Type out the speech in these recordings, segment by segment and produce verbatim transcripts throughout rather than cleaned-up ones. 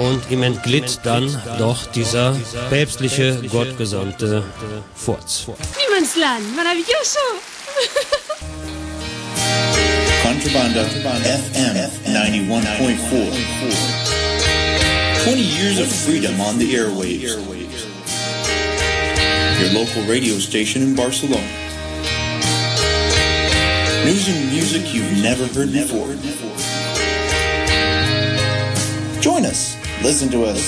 Und ihm entglitt dann doch dieser päpstliche, gottgesandte Furz. Niemandsland, maravilloso! Contrabanda F M ninety-one point four. twenty years of freedom on the airwaves. Your local radio station in Barcelona. News and music you've never heard before. Join us. Listen to us.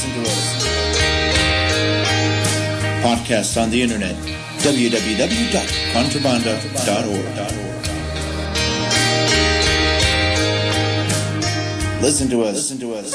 Podcast on the internet. w w w dot contrabanda dot org. Listen to us. Listen to us.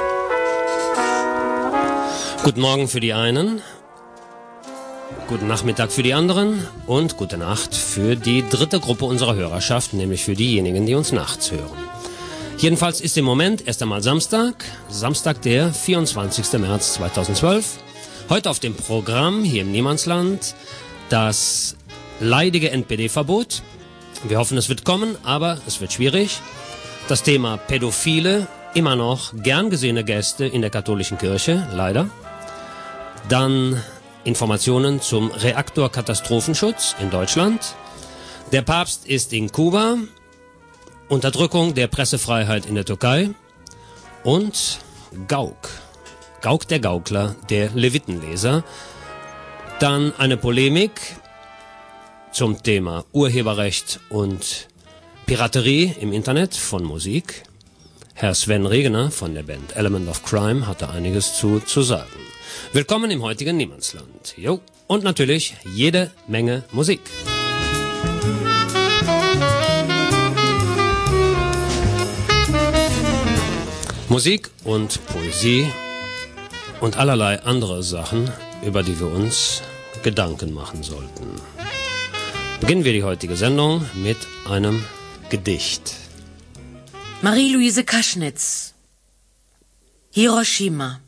Guten Morgen für die einen, guten Nachmittag für die anderen und gute Nacht für die dritte Gruppe unserer Hörerschaft, nämlich für diejenigen, die uns nachts hören. Jedenfalls ist im Moment erst einmal Samstag, Samstag der vierundzwanzigster März zweitausendzwölf. Heute auf dem Programm hier im Niemandsland das leidige N P D-Verbot. Wir hoffen, es wird kommen, aber es wird schwierig. Das Thema Pädophile, immer noch gern gesehene Gäste in der katholischen Kirche, leider. Dann Informationen zum Reaktorkatastrophenschutz in Deutschland. Der Papst ist in Kuba. Unterdrückung der Pressefreiheit in der Türkei und Gauk. Gauk der Gaukler, der Levitenleser. Dann eine Polemik zum Thema Urheberrecht und Piraterie im Internet von Musik. Herr Sven Regener von der Band Element of Crime hatte einiges zu, zu sagen. Willkommen im heutigen Niemandsland. Jo. Und natürlich jede Menge Musik. Musik und Poesie und allerlei andere Sachen, über die wir uns Gedanken machen sollten. Beginnen wir die heutige Sendung mit einem Gedicht. Marie-Louise Kaschnitz, Hiroshima.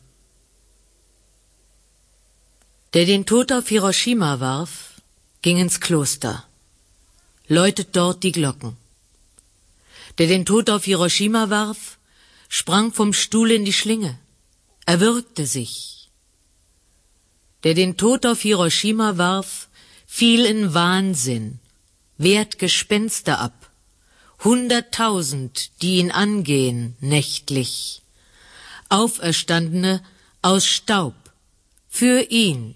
Der den Tod auf Hiroshima warf, ging ins Kloster, läutet dort die Glocken. Der den Tod auf Hiroshima warf, sprang vom Stuhl in die Schlinge, erwürgte sich. Der den Tod auf Hiroshima warf, fiel in Wahnsinn, wehrt Gespenster ab, hunderttausend, die ihn angehen, nächtlich. Auferstandene aus Staub, für ihn.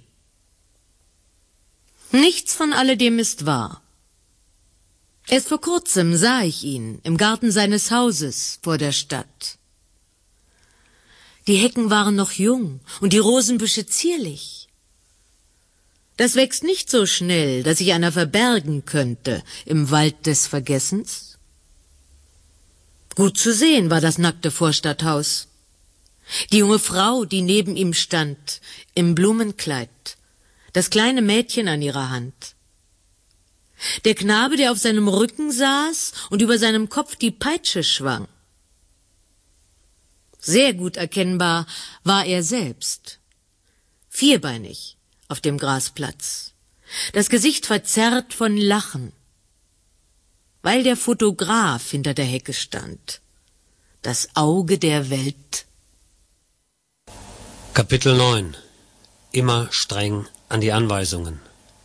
Nichts von alledem ist wahr. Erst vor kurzem sah ich ihn im Garten seines Hauses vor der Stadt. Die Hecken waren noch jung und die Rosenbüsche zierlich. Das wächst nicht so schnell, dass sich einer verbergen könnte im Wald des Vergessens. Gut zu sehen war das nackte Vorstadthaus. Die junge Frau, die neben ihm stand, im Blumenkleid, das kleine Mädchen an ihrer Hand. Der Knabe, der auf seinem Rücken saß und über seinem Kopf die Peitsche schwang. Sehr gut erkennbar war er selbst, vierbeinig auf dem Grasplatz, das Gesicht verzerrt von Lachen, weil der Fotograf hinter der Hecke stand, das Auge der Welt. Kapitel neun. Immer streng an die Anweisungen.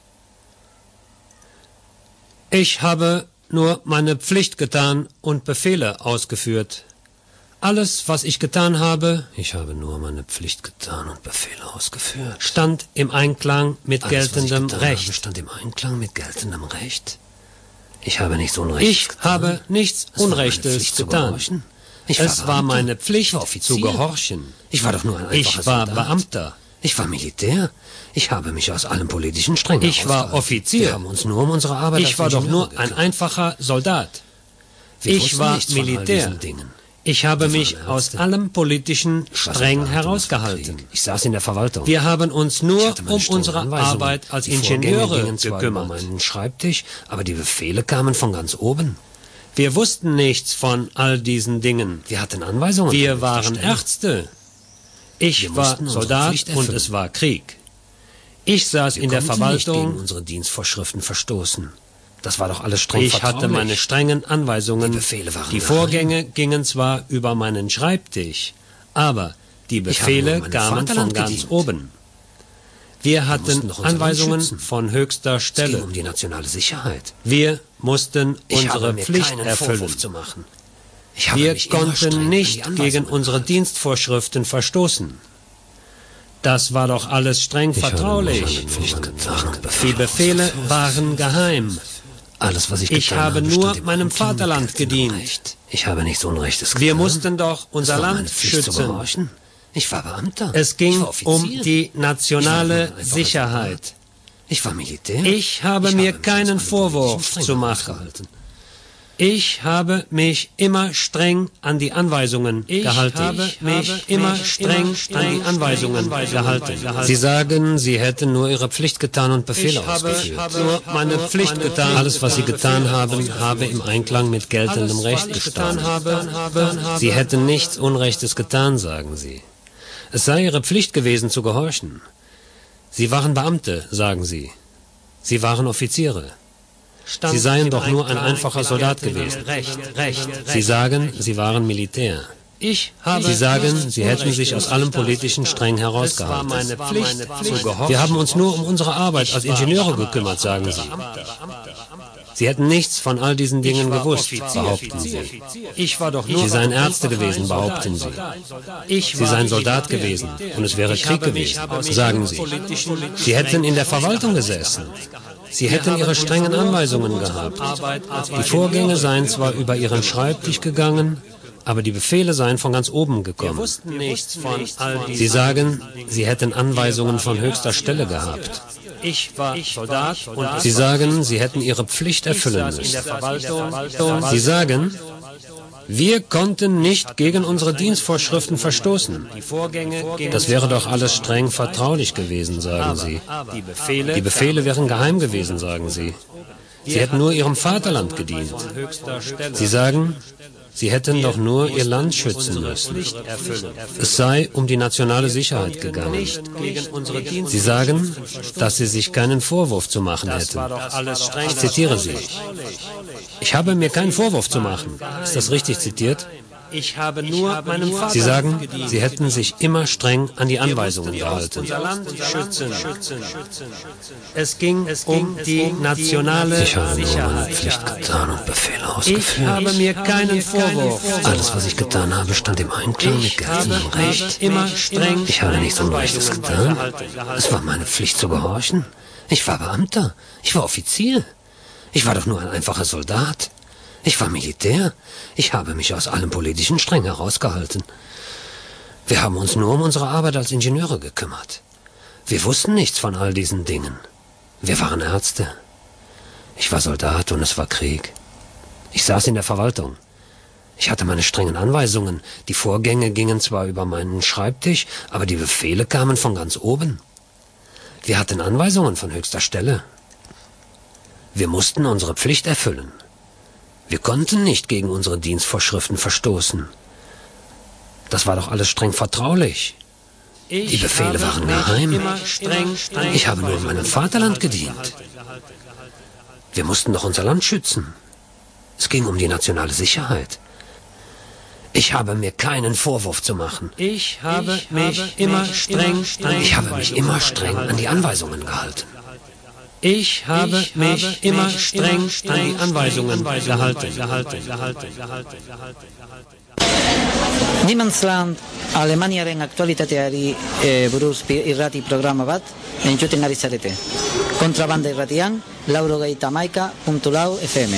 Ich habe nur meine Pflicht getan und Befehle ausgeführt. Alles, was ich getan habe, ich habe nur meine Pflicht getan und Befehle ausgeführt, stand im Einklang mit Alles, geltendem was ich Recht. Habe, stand im Einklang mit geltendem Recht. Ich habe nichts Unrechtes ich getan. Ich habe nichts es Unrechtes getan. Ich es war, war meine Pflicht war zu gehorchen. Ich war doch nur ein einfacher Ich war Soldat. Beamter. Ich war Militär. Ich habe mich aus allen politischen Strängen Ich war Offizier. Wir haben uns nur um unsere Arbeit Ich war doch nur gekümmert. Ein einfacher Soldat. Wir ich war Militär. Ich habe mich aus allem politischen streng herausgehalten. Ich saß in der Verwaltung. Wir haben uns nur um unsere Arbeit als Ingenieure gekümmert. Über meinen Schreibtisch, aber die Befehle kamen von ganz oben. Wir wussten nichts von all diesen Dingen. Wir hatten Anweisungen. Wir waren Ärzte. Ich war Soldat und es war Krieg. Ich saß in der Verwaltung. Wir gegen unsere Dienstvorschriften verstoßen. Das war doch alles streng vertraulich. Ich hatte meine strengen Anweisungen. Die Befehle waren Die Vorgänge gingen zwar über meinen Schreibtisch, aber Die Befehle kamen von ganz oben. Wir hatten Anweisungen von höchster Stelle. Es ging um die nationale Sicherheit. Wir mussten unsere Pflicht erfüllen. Wir konnten nicht gegen unsere Dienstvorschriften verstoßen. Das war doch alles streng vertraulich. Die Befehle waren geheim. Alles, was ich Ich habe nur meinem Vaterland gedient. Ich habe nichts Unrechtes getan. Wir mussten doch unser Land schützen. Ich war Beamter. Es ging um die nationale Sicherheit. Ich war Militär. Ich habe mir keinen Vorwurf zu machen. Ich habe mich immer streng an die Anweisungen gehalten. Ich habe mich immer streng an die Anweisungen gehalten. Sie sagen, Sie hätten nur Ihre Pflicht getan und Befehle ausgeführt. Ich habe nur meine Pflicht getan. Alles, was Sie getan haben, habe im Einklang mit geltendem Recht gestanden. Sie hätten nichts Unrechtes getan, sagen Sie. Es sei Ihre Pflicht gewesen, zu gehorchen. Sie waren Beamte, sagen Sie. Sie waren Offiziere. Sie seien doch nur ein einfacher Soldat gewesen. Sie sagen, Sie waren Militär. Sie sagen, Sie hätten sich aus allem Politischen streng herausgehalten. Wir haben uns nur um unsere Arbeit als Ingenieure gekümmert, sagen Sie. Sie hätten nichts von all diesen Dingen gewusst, behaupten Sie. Sie seien Ärzte gewesen, behaupten Sie. Sie seien Soldat gewesen und es wäre Krieg gewesen, sagen Sie. Sie hätten in der Verwaltung gesessen. Sie hätten Ihre strengen Anweisungen gehabt. Die Vorgänge seien zwar über Ihren Schreibtisch gegangen, aber die Befehle seien von ganz oben gekommen. Sie sagen, Sie hätten Anweisungen von höchster Stelle gehabt. Sie sagen, Sie hätten Ihre Pflicht erfüllen müssen. Sie sagen, wir konnten nicht gegen unsere Dienstvorschriften verstoßen. Das wäre doch alles streng vertraulich gewesen, sagen Sie. Die Befehle wären geheim gewesen, sagen Sie. Sie hätten nur Ihrem Vaterland gedient. Sie sagen, Sie hätten doch nur Ihr Land schützen müssen. Es sei um die nationale Sicherheit gegangen. Sie sagen, dass Sie sich keinen Vorwurf zu machen hätten. Ich zitiere Sie. Ich habe mir keinen Vorwurf zu machen. Ist das richtig zitiert? Ich habe nur meinem Vater. Sie sagen, Sie hätten sich immer streng an die Anweisungen gehalten. Es ging um die nationale Ich habe nur Sicherheit. meine Pflicht getan und Befehle ausgeführt. Ich habe mir keinen Vorwurf. Alles, was ich getan habe, stand im Einklang mit geltendem Recht. Immer streng. Ich habe nichts Unrechtes getan. Es war meine Pflicht zu gehorchen. Ich war Beamter. Ich war Offizier. Ich war doch nur ein einfacher Soldat. Ich war Militär. Ich habe mich aus allem Politischen streng herausgehalten. Wir haben uns nur um unsere Arbeit als Ingenieure gekümmert. Wir wussten nichts von all diesen Dingen. Wir waren Ärzte. Ich war Soldat und es war Krieg. Ich saß in der Verwaltung. Ich hatte meine strengen Anweisungen. Die Vorgänge gingen zwar über meinen Schreibtisch, aber die Befehle kamen von ganz oben. Wir hatten Anweisungen von höchster Stelle. Wir mussten unsere Pflicht erfüllen. Wir konnten nicht gegen unsere Dienstvorschriften verstoßen. Das war doch alles streng vertraulich. Die Befehle waren geheim. Ich habe nur in meinem Vaterland gedient. Wir mussten doch unser Land schützen. Es ging um die nationale Sicherheit. Ich habe mir keinen Vorwurf zu machen. Ich habe mich immer streng. Ich habe mich immer streng an die Anweisungen gehalten. Ich habe mich immer streng an die Anweisungen gehalten. Niemandsland, Alemaniaren aktualitateari e, buruz pi- irrati programa bat entzuten ari zarete. Kontrabanda irratian, laurogeita hamaika puntu lau F M.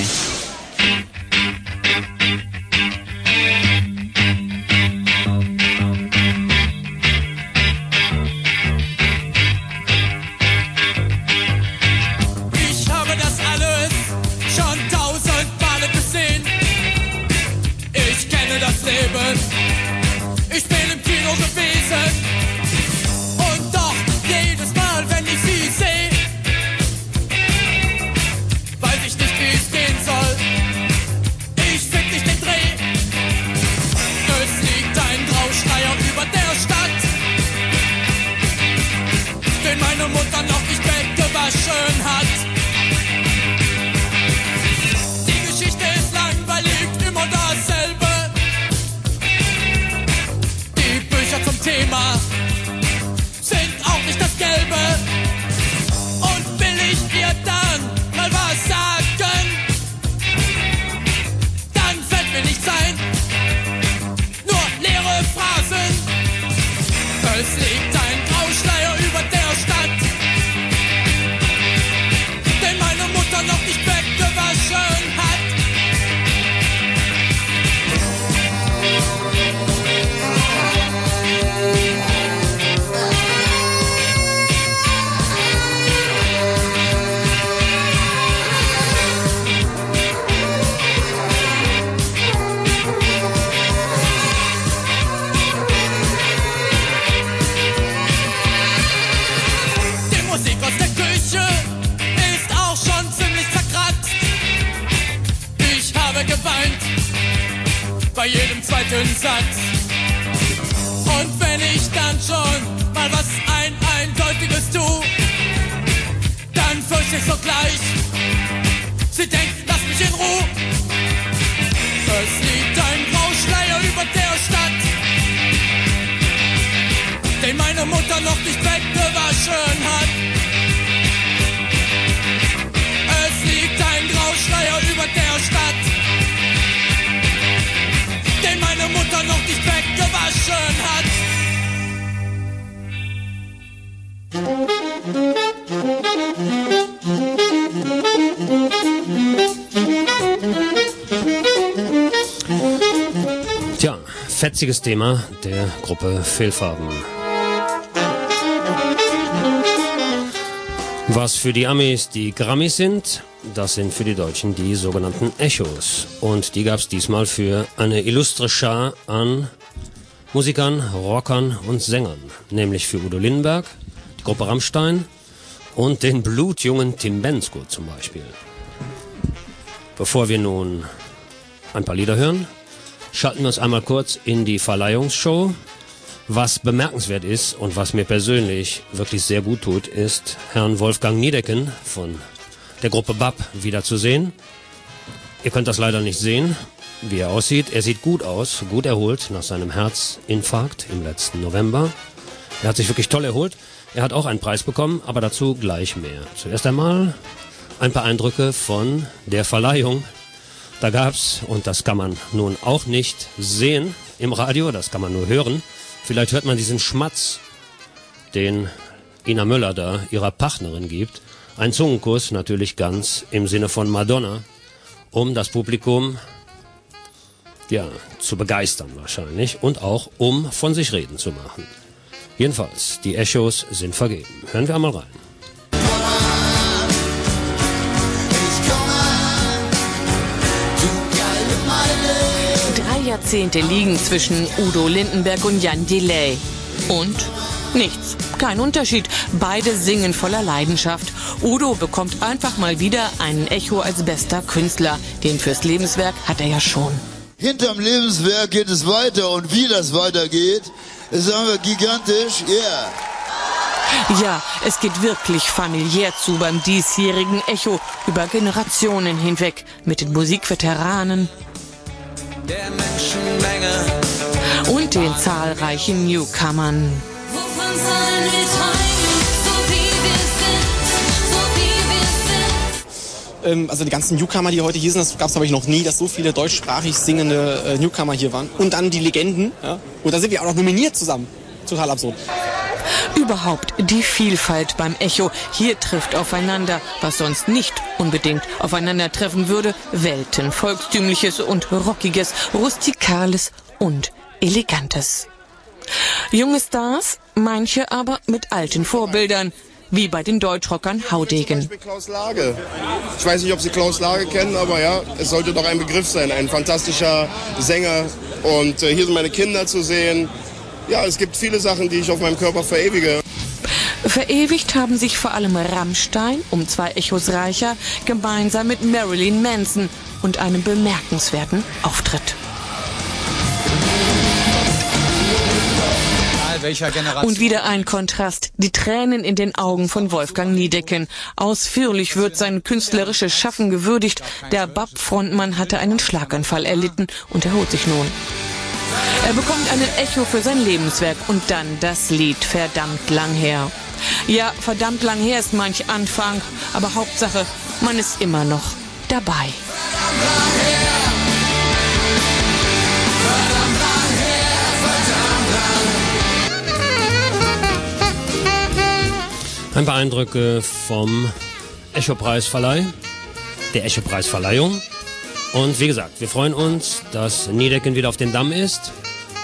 Ich habe das alles schon tausend Male gesehen. Ich kenne das Leben. Ich bin im Kino gewesen. Und doch jedes Mal, wenn ich sie sehe, weiß ich nicht, wie es gehen soll. Es liegt ein Grauschleier über der Stadt, den meine Mutter noch nicht weggewaschen hat. Geweint bei jedem zweiten Satz. Und wenn ich dann schon mal was ein Eindeutiges tu, dann fürchte ich sogleich, sie denkt, lass mich in Ruhe. Es liegt ein Grauschleier über der Stadt, den meine Mutter noch nicht weggewaschen hat. Es liegt ein Grauschleier über der Stadt, den meine Mutter noch nicht weggewaschen hat. Tja, fetziges Thema der Gruppe Fehlfarben. Was für die Amis die Grammys sind, das sind für die Deutschen die sogenannten Echos. Und die gab es diesmal für eine illustre Schar an Musikern, Rockern und Sängern. Nämlich für Udo Lindenberg, die Gruppe Rammstein und den blutjungen Tim Bendzko zum Beispiel. Bevor wir nun ein paar Lieder hören, schalten wir uns einmal kurz in die Verleihungsshow. Was bemerkenswert ist und was mir persönlich wirklich sehr gut tut, ist Herrn Wolfgang Niedecken von der Gruppe B A P wiederzusehen. Ihr könnt das leider nicht sehen, wie er aussieht. Er sieht gut aus, gut erholt nach seinem Herzinfarkt im letzten November. Er hat sich wirklich toll erholt. Er hat auch einen Preis bekommen, aber dazu gleich mehr. Zuerst einmal ein paar Eindrücke von der Verleihung. Da gab's, und das kann man nun auch nicht sehen im Radio, das kann man nur hören. Vielleicht hört man diesen Schmatz, den Ina Möller da ihrer Partnerin gibt. Ein Zungenkuss, natürlich ganz im Sinne von Madonna, um das Publikum ja, zu begeistern wahrscheinlich und auch um von sich reden zu machen. Jedenfalls, die Echos sind vergeben. Hören wir einmal rein. Drei Jahrzehnte liegen zwischen Udo Lindenberg und Jan Delay. Und nichts, kein Unterschied. Beide singen voller Leidenschaft. Udo bekommt einfach mal wieder einen Echo als bester Künstler. Den fürs Lebenswerk hat er ja schon. Hinterm Lebenswerk geht es weiter und wie das weitergeht, ist einfach gigantisch, yeah. Ja, es geht wirklich familiär zu beim diesjährigen Echo über Generationen hinweg mit den Musikveteranen Der Menschenmenge und den zahlreichen Newcomern. Wovon sollen wir träumen, so wie wir sind, so wie wir sind? Ähm, also die ganzen Newcomer, die heute hier sind, das gab es glaube ich noch nie, dass so viele deutschsprachig singende äh, Newcomer hier waren. Und dann die Legenden. Ja? Und da sind wir auch noch nominiert zusammen. Total absurd. Überhaupt die Vielfalt beim Echo. Hier trifft aufeinander, was sonst nicht unbedingt aufeinandertreffen würde. Welten, Volkstümliches und Rockiges, Rustikales und Elegantes. Junge Stars, manche aber mit alten Vorbildern, wie bei den Deutschrockern Haudegen. Klaus Lage. Ich weiß nicht, ob Sie Klaus Lage kennen, aber ja, es sollte doch ein Begriff sein. Ein fantastischer Sänger. Und äh, hier sind meine Kinder zu sehen. Ja, es gibt viele Sachen, die ich auf meinem Körper verewige. Verewigt haben sich vor allem Rammstein, um zwei Echos reicher, gemeinsam mit Marilyn Manson und einem bemerkenswerten Auftritt. Und wieder ein Kontrast, die Tränen in den Augen von Wolfgang Niedecken. Ausführlich wird sein künstlerisches Schaffen gewürdigt. Der B A P-Frontmann hatte einen Schlaganfall erlitten und erholt sich nun. Er bekommt einen Echo für sein Lebenswerk und dann das Lied Verdammt lang her. Ja, verdammt lang her ist manch Anfang, aber Hauptsache, man ist immer noch dabei. Ein paar Eindrücke vom Echo-Preisverleih, der Echo-Preisverleihung. Und wie gesagt, wir freuen uns, dass Niedecken wieder auf den Damm ist.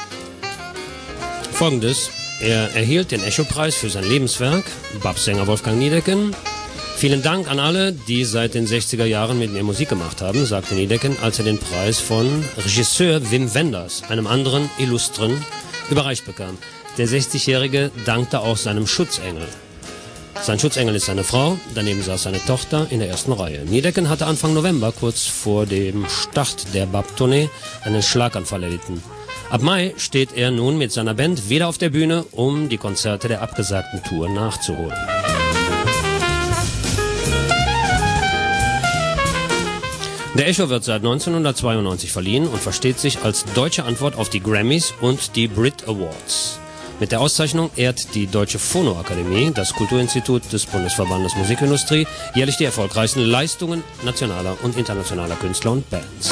Folgendes: Er erhielt den Echo-Preis für sein Lebenswerk, Babs-Sänger Wolfgang Niedecken. Vielen Dank an alle, die seit den sechziger Jahren mit mir Musik gemacht haben, sagte Niedecken, als er den Preis von Regisseur Wim Wenders, einem anderen Illustren, überreicht bekam. Der sechzigjährige dankte auch seinem Schutzengel. Sein Schutzengel ist seine Frau, daneben saß seine Tochter in der ersten Reihe. Niedecken hatte Anfang November, kurz vor dem Start der B A P-Tournee, einen Schlaganfall erlitten. Ab Mai steht er nun mit seiner Band wieder auf der Bühne, um die Konzerte der abgesagten Tour nachzuholen. Der Echo wird seit neunzehnhundertzweiundneunzig verliehen und versteht sich als deutsche Antwort auf die Grammys und die Brit Awards. Mit der Auszeichnung ehrt die Deutsche Phonoakademie, das Kulturinstitut des Bundesverbandes Musikindustrie, jährlich die erfolgreichsten Leistungen nationaler und internationaler Künstler und Bands.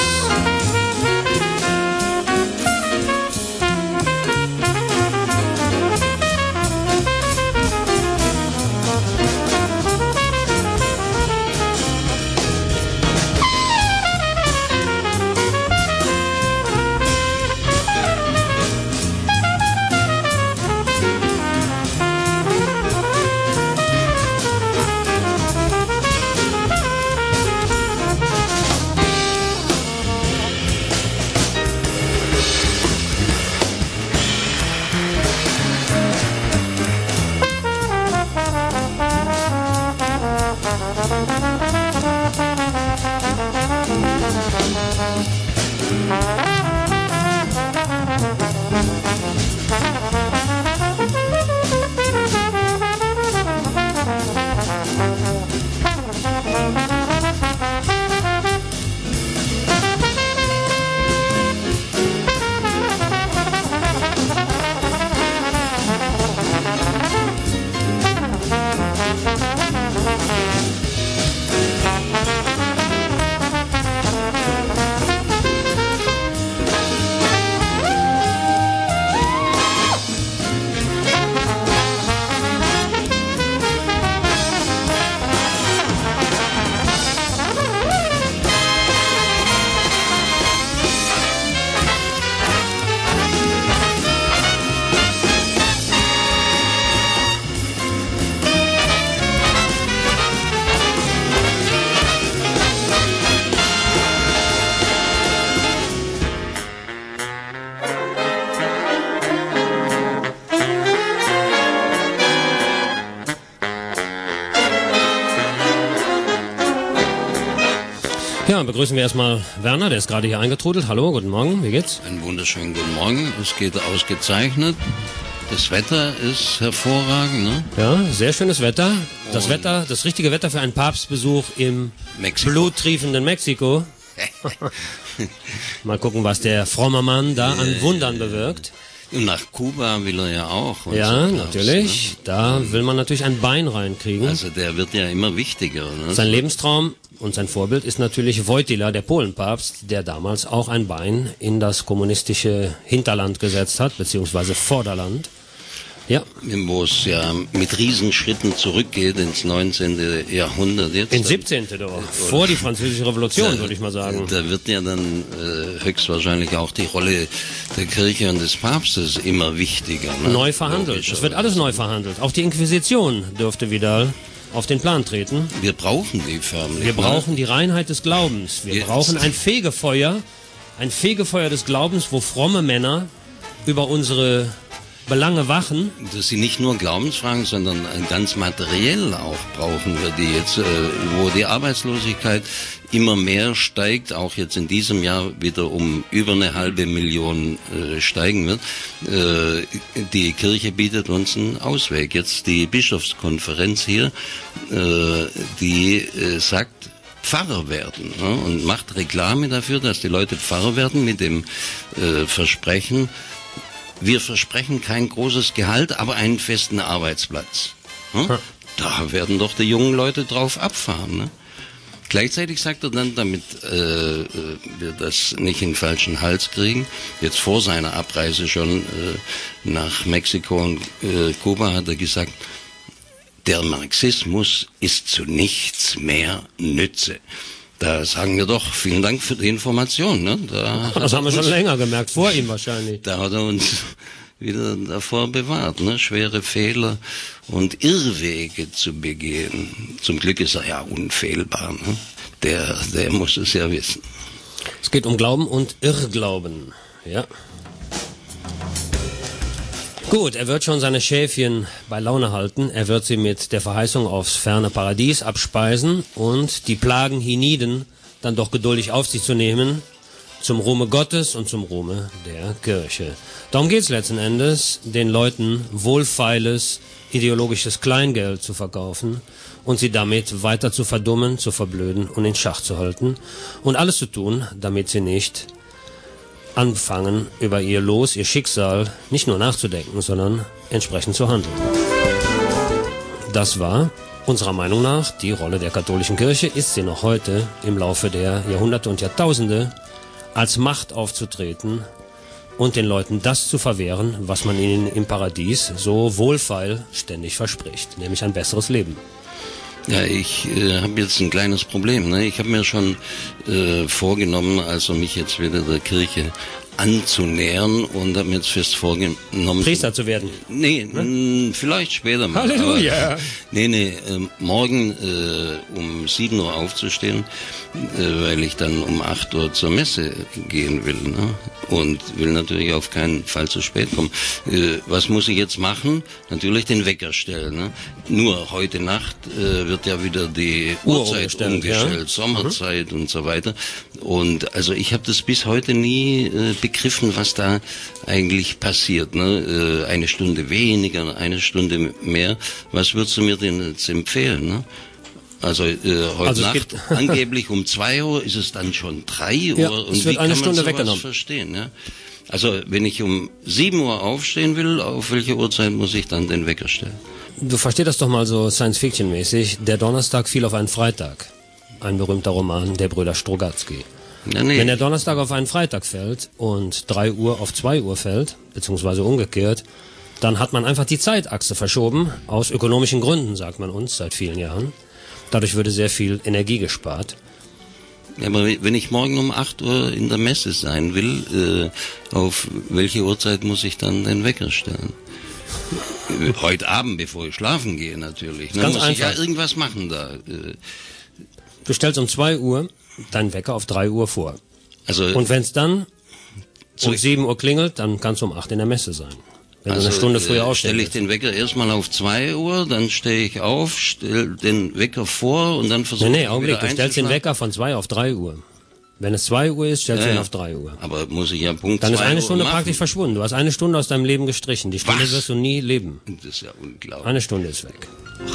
Ja, begrüßen wir erstmal Werner, der ist gerade hier eingetrudelt. Hallo, guten Morgen, wie geht's? Einen wunderschönen guten Morgen, es geht ausgezeichnet. Das Wetter ist hervorragend, ne? Ja, sehr schönes Wetter. Das Und Wetter, das richtige Wetter für einen Papstbesuch im Mexiko. bluttriefenden Mexiko. Mal gucken, was der fromme Mann da an Wundern bewirkt. Und nach Kuba will er ja auch. Ja, natürlich. Ne? Da will man natürlich ein Bein reinkriegen. Also der wird ja immer wichtiger. Ne? Sein Lebenstraum und sein Vorbild ist natürlich Wojtyla, der Polenpapst, der damals auch ein Bein in das kommunistische Hinterland gesetzt hat, beziehungsweise Vorderland. Ja. Wo es ja mit Riesenschritten zurückgeht ins neunzehnten Jahrhundert. Jetzt ins siebzehnten doch. Vor die französische Revolution, würde ich mal sagen. Da wird ja dann äh, höchstwahrscheinlich auch die Rolle der Kirche und des Papstes immer wichtiger. Ne? Neu verhandelt. Es wird alles neu verhandelt. Auch die Inquisition dürfte wieder auf den Plan treten. Wir brauchen die förmlich. Wir brauchen die Reinheit des Glaubens. Wir Jetzt. brauchen ein Fegefeuer, ein Fegefeuer des Glaubens, wo fromme Männer über unsere Belange wachen. Dass sie nicht nur Glaubensfragen, sondern ganz materiell auch brauchen wir die jetzt, äh, wo die Arbeitslosigkeit immer mehr steigt, auch jetzt in diesem Jahr wieder um über eine halbe Million äh, steigen wird. Äh, die Kirche bietet uns einen Ausweg. Jetzt die Bischofskonferenz hier, äh, die äh, sagt, Pfarrer werden, ne, und macht Reklame dafür, dass die Leute Pfarrer werden mit dem äh, Versprechen, wir versprechen kein großes Gehalt, aber einen festen Arbeitsplatz. Hm? Hm. Da werden doch die jungen Leute drauf abfahren. Ne? Gleichzeitig sagt er dann, damit äh, wir das nicht in den falschen Hals kriegen, jetzt vor seiner Abreise schon äh, nach Mexiko und äh, Kuba hat er gesagt, der Marxismus ist zu nichts mehr Nütze. Da sagen wir doch, vielen Dank für die Information. Ne? Da das haben wir schon länger gemerkt, vor ihm wahrscheinlich. Da hat er uns wieder davor bewahrt, ne? Schwere Fehler und Irrwege zu begehen. Zum Glück ist er ja unfehlbar. Ne? Der, der muss es ja wissen. Es geht um Glauben und Irrglauben. Ja. Gut, er wird schon seine Schäfchen bei Laune halten. Er wird sie mit der Verheißung aufs ferne Paradies abspeisen und die Plagen hienieden dann doch geduldig auf sich zu nehmen, zum Ruhme Gottes und zum Ruhme der Kirche. Darum geht's letzten Endes, den Leuten wohlfeiles, ideologisches Kleingeld zu verkaufen und sie damit weiter zu verdummen, zu verblöden und in Schach zu halten und alles zu tun, damit sie nicht anfangen, über ihr Los, ihr Schicksal nicht nur nachzudenken, sondern entsprechend zu handeln. Das war unserer Meinung nach die Rolle der katholischen Kirche, ist sie noch heute im Laufe der Jahrhunderte und Jahrtausende, als Macht aufzutreten und den Leuten das zu verwehren, was man ihnen im Paradies so wohlfeil ständig verspricht, nämlich ein besseres Leben. Ja, ich äh, habe jetzt ein kleines Problem. Ne? Ich habe mir schon äh, vorgenommen, also mich jetzt wieder der Kirche anzunähern und habe mir jetzt fest vorgenommen... Priester zu werden? Nee, ne? vielleicht später mal. Halleluja! Aber, nee, nee, äh, morgen äh, um sieben Uhr aufzustehen, äh, weil ich dann um acht Uhr zur Messe gehen will. Ne? Und will natürlich auf keinen Fall zu spät kommen. Äh, was muss ich jetzt machen? Natürlich den Wecker stellen. Ne? Nur heute Nacht äh, wird ja wieder die Uhr Uhrzeit umgestellt, umgestellt, ja? Sommerzeit mhm. und so weiter. Und also ich habe das bis heute nie äh, begriffen, was da eigentlich passiert. Ne? Äh, eine Stunde weniger, eine Stunde mehr. Was würdest du mir denn jetzt empfehlen? Ne? Also äh, heute also Nacht angeblich um zwei Uhr ist es dann schon drei Uhr. Ja, und es wird wie eine kann man Stunde sowas weggenommen. verstehen? Ja? Also wenn ich um sieben Uhr aufstehen will, auf welche Uhrzeit muss ich dann den Wecker stellen? Du verstehst das doch mal so Science-Fiction-mäßig. Der Donnerstag fiel auf einen Freitag. Ein berühmter Roman der Brüder Strugatsky. Ja, nee. Wenn der Donnerstag auf einen Freitag fällt und drei Uhr auf zwei Uhr fällt, beziehungsweise umgekehrt, dann hat man einfach die Zeitachse verschoben, aus ökonomischen Gründen, sagt man uns seit vielen Jahren. Dadurch würde sehr viel Energie gespart. Ja, aber wenn ich morgen um acht Uhr in der Messe sein will, äh, auf welche Uhrzeit muss ich dann den Wecker stellen? Heute Abend, bevor ich schlafen gehe natürlich. Dann Ganz muss einfach. ich ja irgendwas machen da. Äh. Du stellst um zwei Uhr deinen Wecker auf drei Uhr vor. Also, und wenn es dann so um sieben Uhr klingelt, dann kannst du um acht in der Messe sein. Wenn also, du eine Stunde früher äh, aufstehst. Stelle ich den Wecker erstmal auf zwei Uhr, dann stehe ich auf, stelle den Wecker vor und dann versuche Nee, nee, ich Augenblick, wieder du stellst den einzuschlafen. Wecker von zwei auf drei Uhr. Wenn es zwei Uhr ist, stellst Ja, du ihn ja. auf drei Uhr. Aber muss ich ja Punkt Dann ist zwei eine Uhr Stunde machen. praktisch verschwunden. Du hast eine Stunde aus deinem Leben gestrichen. Die Stunde Was? wirst du nie leben. Das ist ja unglaublich. Eine Stunde ist weg.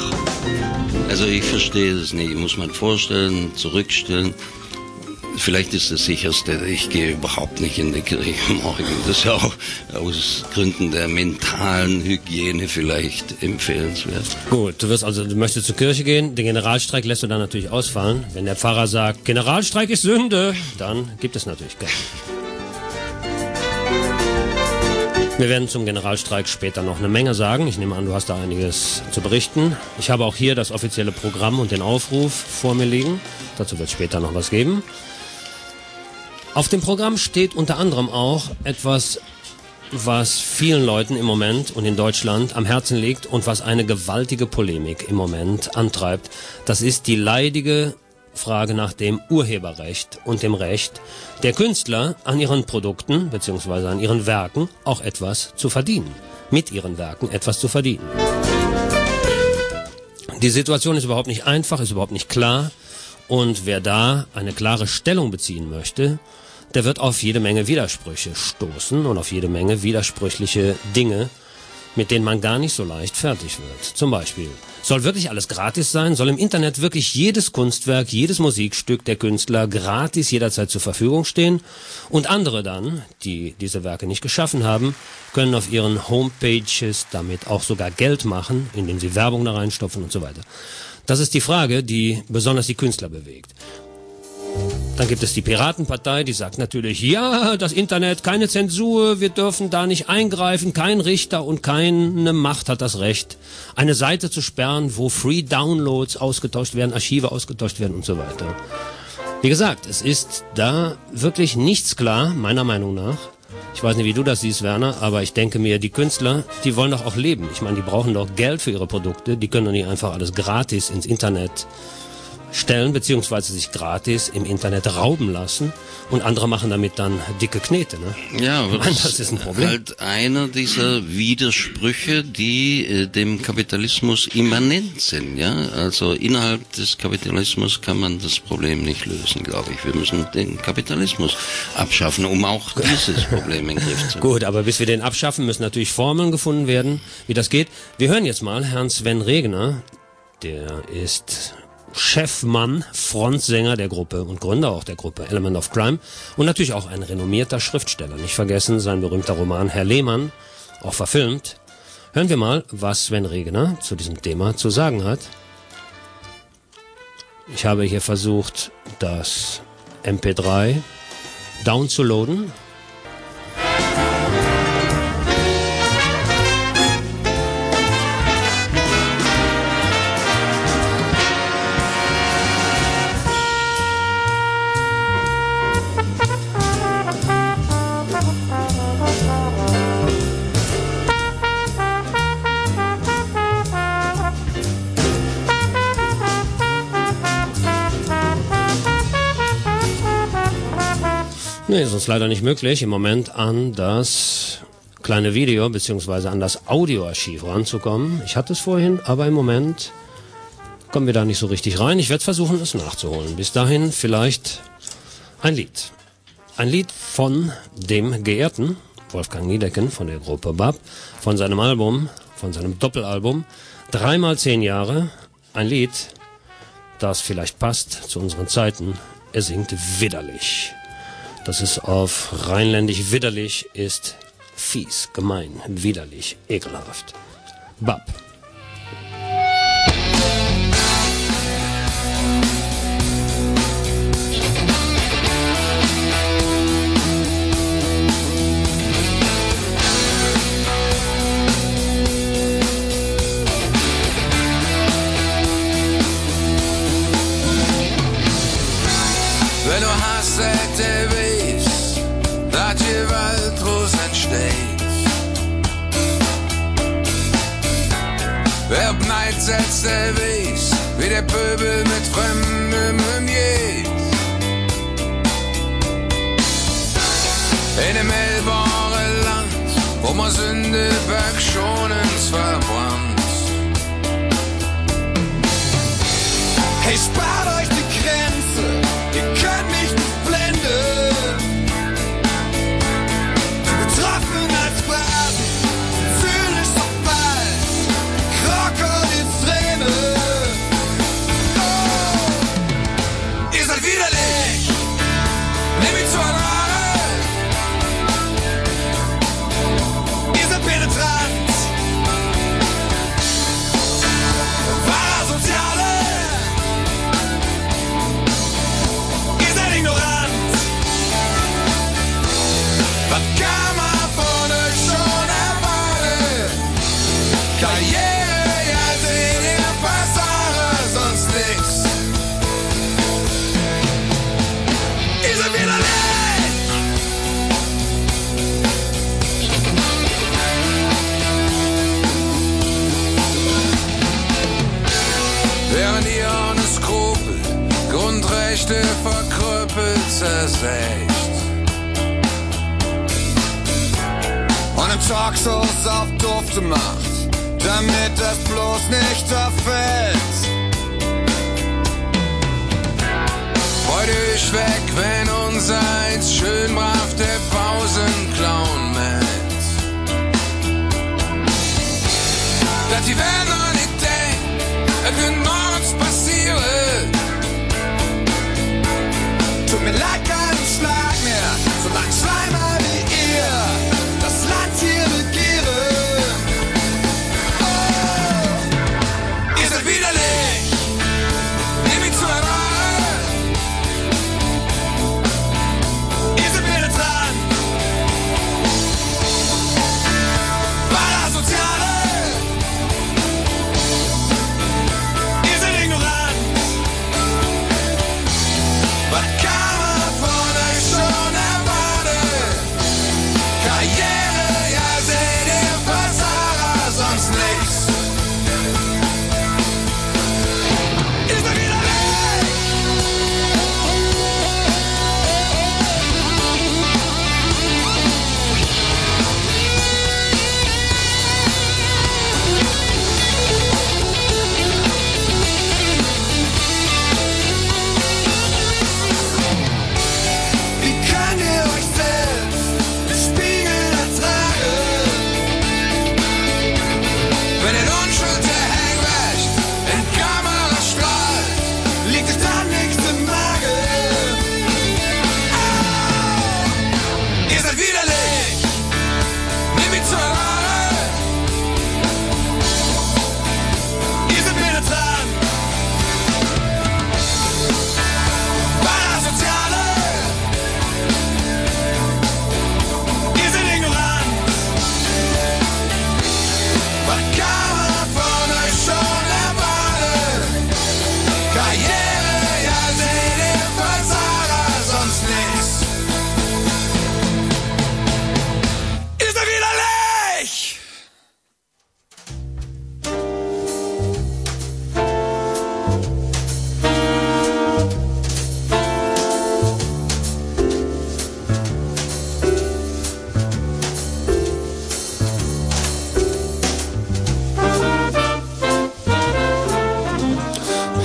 Also ich verstehe es nicht. Muss man vorstellen, zurückstellen. Vielleicht ist das sicherste, ich gehe überhaupt nicht in die Kirche morgen. Das ist ja auch aus Gründen der mentalen Hygiene vielleicht empfehlenswert. Gut, du wirst also, du möchtest zur Kirche gehen. Den Generalstreik lässt du dann natürlich ausfallen. Wenn der Pfarrer sagt, Generalstreik ist Sünde, dann gibt es natürlich keinen. Wir werden zum Generalstreik später noch eine Menge sagen. Ich nehme an, du hast da einiges zu berichten. Ich habe auch hier das offizielle Programm und den Aufruf vor mir liegen. Dazu wird es später noch was geben. Auf dem Programm steht unter anderem auch etwas, was vielen Leuten im Moment und in Deutschland am Herzen liegt und was eine gewaltige Polemik im Moment antreibt. Das ist die leidige Frage nach dem Urheberrecht und dem Recht der Künstler an ihren Produkten bzw. an ihren Werken auch etwas zu verdienen. Mit ihren Werken etwas zu verdienen. Die Situation ist überhaupt nicht einfach, ist überhaupt nicht klar. Und wer da eine klare Stellung beziehen möchte, der wird auf jede Menge Widersprüche stoßen und auf jede Menge widersprüchliche Dinge, mit denen man gar nicht so leicht fertig wird. Zum Beispiel, soll wirklich alles gratis sein? Soll im Internet wirklich jedes Kunstwerk, jedes Musikstück der Künstler gratis jederzeit zur Verfügung stehen? Und andere dann, die diese Werke nicht geschaffen haben, können auf ihren Homepages damit auch sogar Geld machen, indem sie Werbung da reinstopfen und so weiter. Das ist die Frage, die besonders die Künstler bewegt. Dann gibt es die Piratenpartei, die sagt natürlich, ja, das Internet, keine Zensur, wir dürfen da nicht eingreifen, kein Richter und keine Macht hat das Recht, eine Seite zu sperren, wo Free Downloads ausgetauscht werden, Archive ausgetauscht werden und so weiter. Wie gesagt, es ist da wirklich nichts klar, meiner Meinung nach. Ich weiß nicht, wie du das siehst, Werner, aber ich denke mir, die Künstler, die wollen doch auch leben. Ich meine, die brauchen doch Geld für ihre Produkte, die können doch nicht einfach alles gratis ins Internet stellen, beziehungsweise sich gratis im Internet rauben lassen und andere machen damit dann dicke Knete. Ne? Ja, aber ich meine, das, das ist ein Problem. Halt einer dieser Widersprüche, die äh, dem Kapitalismus immanent sind. Ja, also innerhalb des Kapitalismus kann man das Problem nicht lösen, glaube ich. Wir müssen den Kapitalismus abschaffen, um auch dieses Problem in den Griff zu bekommen. Gut, aber bis wir den abschaffen, müssen natürlich Formeln gefunden werden, wie das geht. Wir hören jetzt mal Herrn Sven Regner, der ist Chefmann, Frontsänger der Gruppe und Gründer auch der Gruppe Element of Crime und natürlich auch ein renommierter Schriftsteller. Nicht vergessen, sein berühmter Roman Herr Lehmann, auch verfilmt. Hören wir mal, was Sven Regner zu diesem Thema zu sagen hat. Ich habe hier versucht, das M P drei downzuladen. Nee, ist uns leider nicht möglich, im Moment an das kleine Video bzw. an das Audioarchiv ranzukommen. Ich hatte es vorhin, aber im Moment kommen wir da nicht so richtig rein. Ich werde versuchen, es nachzuholen. Bis dahin vielleicht ein Lied. Ein Lied von dem geehrten Wolfgang Niedecken von der Gruppe B A P, von seinem Album, von seinem Doppelalbum, dreimal zehn Jahre. Ein Lied, das vielleicht passt zu unseren Zeiten. Er singt widerlich. Das ist auf rheinländisch widerlich, ist fies, gemein, widerlich, ekelhaft. B A P. Wenn du hast, der weiß, dass Gewalt draus entsteht. Wer bneid setzt, der weiß, wie der Pöbel mit Fremdem umgeht. In dem hellbaren Land, wo man Sünde schonens verbrannt. Hey, spart euch die Grenze, ihr könnt nicht blenden. Betroffen als Basen, zynisch so bald, Krokodilsträne. Oh, ihr seid widerlich, nehmt mich zur Ware. Ihr seid penetrant, wahrer Soziale. Was kann man von euch schon erwarten? Karriere, ja, seht ihr Passare, sonst nix. Ihr seid widerlich! Während ihr ohne Skrupel Grundrechte verkrüppelt zersägt und im Talkshows auf Dufte macht, damit das bloß nicht verfällt. Freut euch weg, wenn unser eins schön brav der Pausenclown meint. Dass die Welt noch nicht denkt, es wird morgens passieren. Tut mir leid, kein Schlag mehr, so lang Schleimer wie ihr das Land hier regieren. Oh, ihr seid widerlich, nehmt mich zur Ware.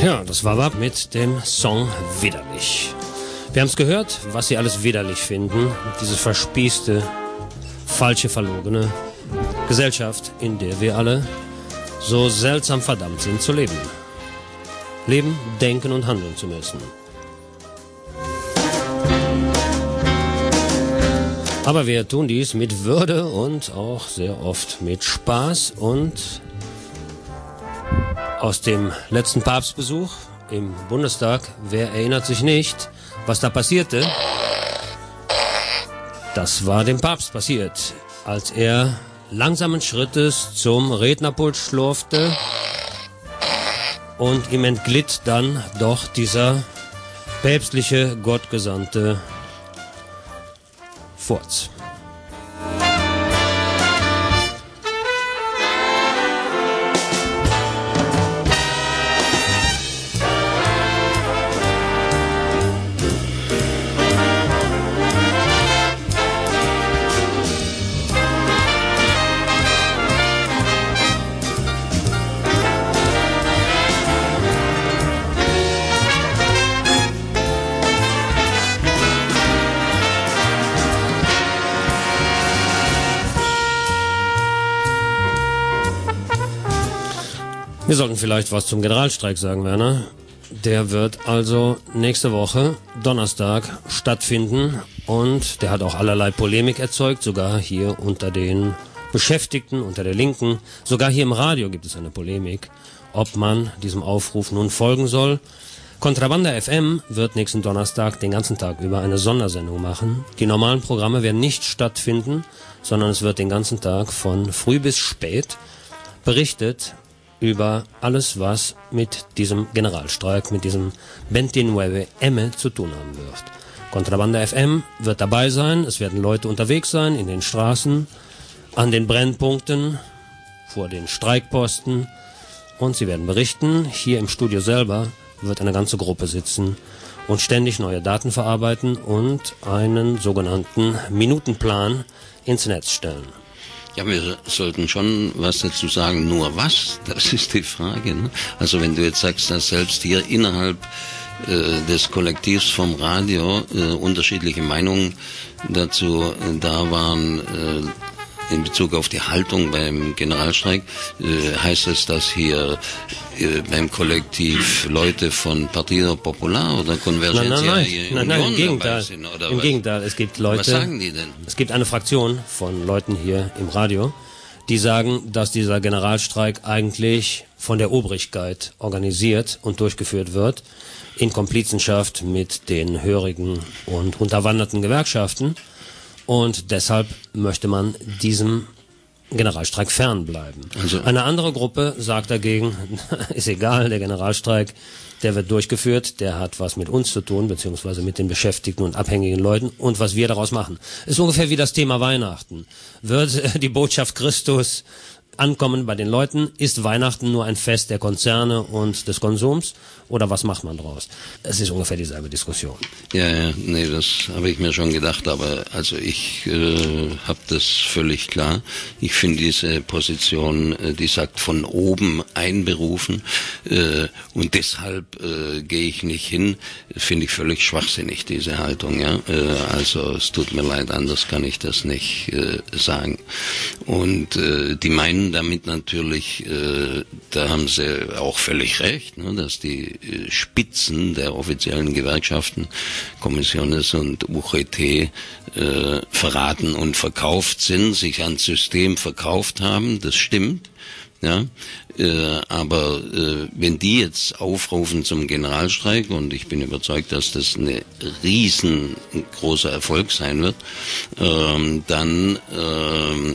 Ja, das war Bab mit dem Song Widerlich. Wir haben es gehört, was sie alles widerlich finden. Diese verspießte, falsche, verlogene Gesellschaft, in der wir alle so seltsam verdammt sind zu leben. Leben, denken und handeln zu müssen. Aber wir tun dies mit Würde und auch sehr oft mit Spaß. Und aus dem letzten Papstbesuch im Bundestag, wer erinnert sich nicht, was da passierte? Das war dem Papst passiert, als er langsamen Schrittes zum Rednerpult schlurfte und ihm entglitt dann doch dieser päpstliche, gottgesandte Furz. Wir sollten vielleicht was zum Generalstreik sagen, Werner. Der wird also nächste Woche, Donnerstag, stattfinden und der hat auch allerlei Polemik erzeugt, sogar hier unter den Beschäftigten, unter der Linken. Sogar hier im Radio gibt es eine Polemik, ob man diesem Aufruf nun folgen soll. Kontrabanda F M wird nächsten Donnerstag den ganzen Tag über eine Sondersendung machen. Die normalen Programme werden nicht stattfinden, sondern es wird den ganzen Tag von früh bis spät berichtet über alles, was mit diesem Generalstreik, mit diesem veintinueve emme zu tun haben wird. Kontrabanda F M wird dabei sein, es werden Leute unterwegs sein in den Straßen, an den Brennpunkten, vor den Streikposten und sie werden berichten. Hier im Studio selber wird eine ganze Gruppe sitzen und ständig neue Daten verarbeiten und einen sogenannten Minutenplan ins Netz stellen. Ja, wir sollten schon was dazu sagen, nur was, das ist die Frage. Ne? Also wenn du jetzt sagst, dass selbst hier innerhalb äh, des Kollektivs vom Radio äh, unterschiedliche Meinungen dazu äh, da waren, äh, in Bezug auf die Haltung beim Generalstreik, äh, heißt es, dass hier äh, beim Kollektiv Leute von Partido Popular oder Convergencia nein, nein, nein, nein, nein, im Gegenteil, sind, oder im was? Gegenteil, es gibt Leute, was sagen die denn? Es gibt eine Fraktion von Leuten hier im Radio, die sagen, dass dieser Generalstreik eigentlich von der Obrigkeit organisiert und durchgeführt wird, in Komplizenschaft mit den hörigen und unterwanderten Gewerkschaften. Und deshalb möchte man diesem Generalstreik fernbleiben. Also eine andere Gruppe sagt dagegen, ist egal, der Generalstreik, der wird durchgeführt, der hat was mit uns zu tun, beziehungsweise mit den Beschäftigten und abhängigen Leuten und was wir daraus machen. Ist ungefähr wie das Thema Weihnachten. Wird die Botschaft Christus ankommen bei den Leuten? Ist Weihnachten nur ein Fest der Konzerne und des Konsums? Oder was macht man draus? Es ist ungefähr dieselbe Diskussion. Ja, ja, nee, das habe ich mir schon gedacht, aber also ich äh, habe das völlig klar. Ich finde diese Position, äh, die sagt von oben einberufen äh, und deshalb äh, gehe ich nicht hin, finde ich völlig schwachsinnig, diese Haltung. Ja, äh, also es tut mir leid, anders kann ich das nicht äh, sagen. Und äh, die meinen damit natürlich, äh, da haben sie auch völlig recht, ne, dass die Spitzen der offiziellen Gewerkschaften, Kommissiones und U G T, äh, verraten und verkauft sind, sich ans System verkauft haben, das stimmt. Ja, äh, aber äh, wenn die jetzt aufrufen zum Generalstreik, und ich bin überzeugt, dass das ein riesengroßer Erfolg sein wird, äh, dann äh,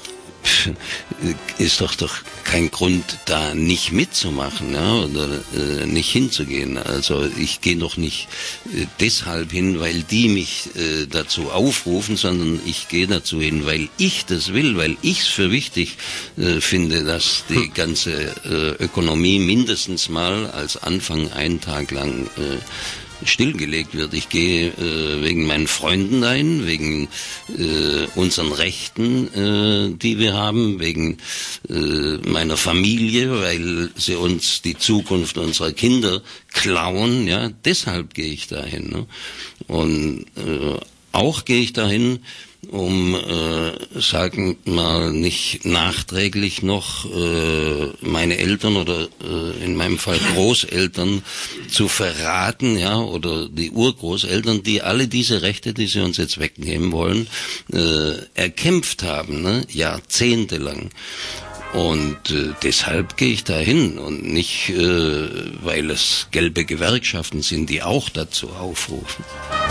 ist doch doch kein Grund, da nicht mitzumachen, ja, oder äh, nicht hinzugehen. Also ich gehe doch nicht äh, deshalb hin, weil die mich äh, dazu aufrufen, sondern ich gehe dazu hin, weil ich das will, weil ich es für wichtig äh, finde, dass die ganze äh, Ökonomie mindestens mal als Anfang einen Tag lang äh, stillgelegt wird. Ich gehe äh, wegen meinen Freunden dahin, wegen äh, unseren Rechten, äh, die wir haben, wegen äh, meiner Familie, weil sie uns die Zukunft unserer Kinder klauen. Ja, deshalb gehe ich dahin. Ne? Und äh, auch gehe ich dahin, um, äh, sagen wir mal, nicht nachträglich noch äh, meine Eltern oder äh, in meinem Fall Großeltern zu verraten, ja, oder die Urgroßeltern, die alle diese Rechte, die sie uns jetzt wegnehmen wollen, äh, erkämpft haben, ne, jahrzehntelang. Und äh, deshalb gehe ich dahin und nicht, äh, weil es gelbe Gewerkschaften sind, die auch dazu aufrufen.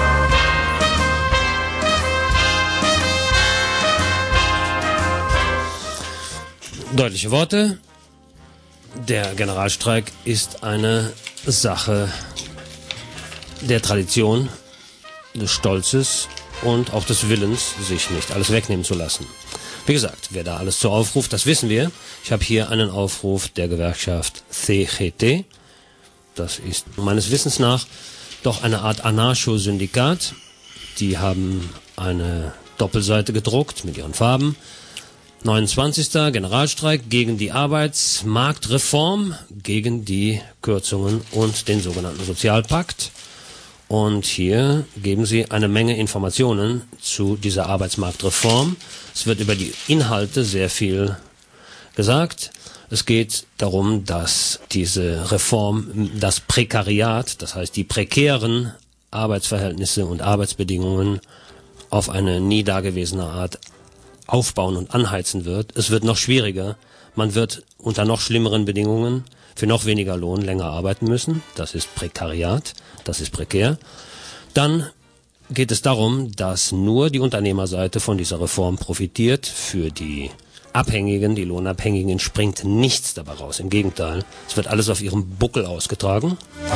Deutliche Worte. Der Generalstreik ist eine Sache der Tradition, des Stolzes und auch des Willens, sich nicht alles wegnehmen zu lassen. Wie gesagt, wer da alles zu aufruft, das wissen wir. Ich habe hier einen Aufruf der Gewerkschaft C G T. Das ist meines Wissens nach doch eine Art Anarcho-Syndikat. Die haben eine Doppelseite gedruckt mit ihren Farben. neunundzwanzigster Generalstreik gegen die Arbeitsmarktreform, gegen die Kürzungen und den sogenannten Sozialpakt. Und hier geben sie eine Menge Informationen zu dieser Arbeitsmarktreform. Es wird über die Inhalte sehr viel gesagt. Es geht darum, dass diese Reform das Prekariat, das heißt die prekären Arbeitsverhältnisse und Arbeitsbedingungen auf eine nie dagewesene Art aufbauen und anheizen wird. Es wird noch schwieriger. Man wird unter noch schlimmeren Bedingungen für noch weniger Lohn länger arbeiten müssen. Das ist Prekariat, das ist prekär. Dann geht es darum, dass nur die Unternehmerseite von dieser Reform profitiert. Für die Abhängigen, die Lohnabhängigen, springt nichts dabei raus. Im Gegenteil, es wird alles auf ihrem Buckel ausgetragen.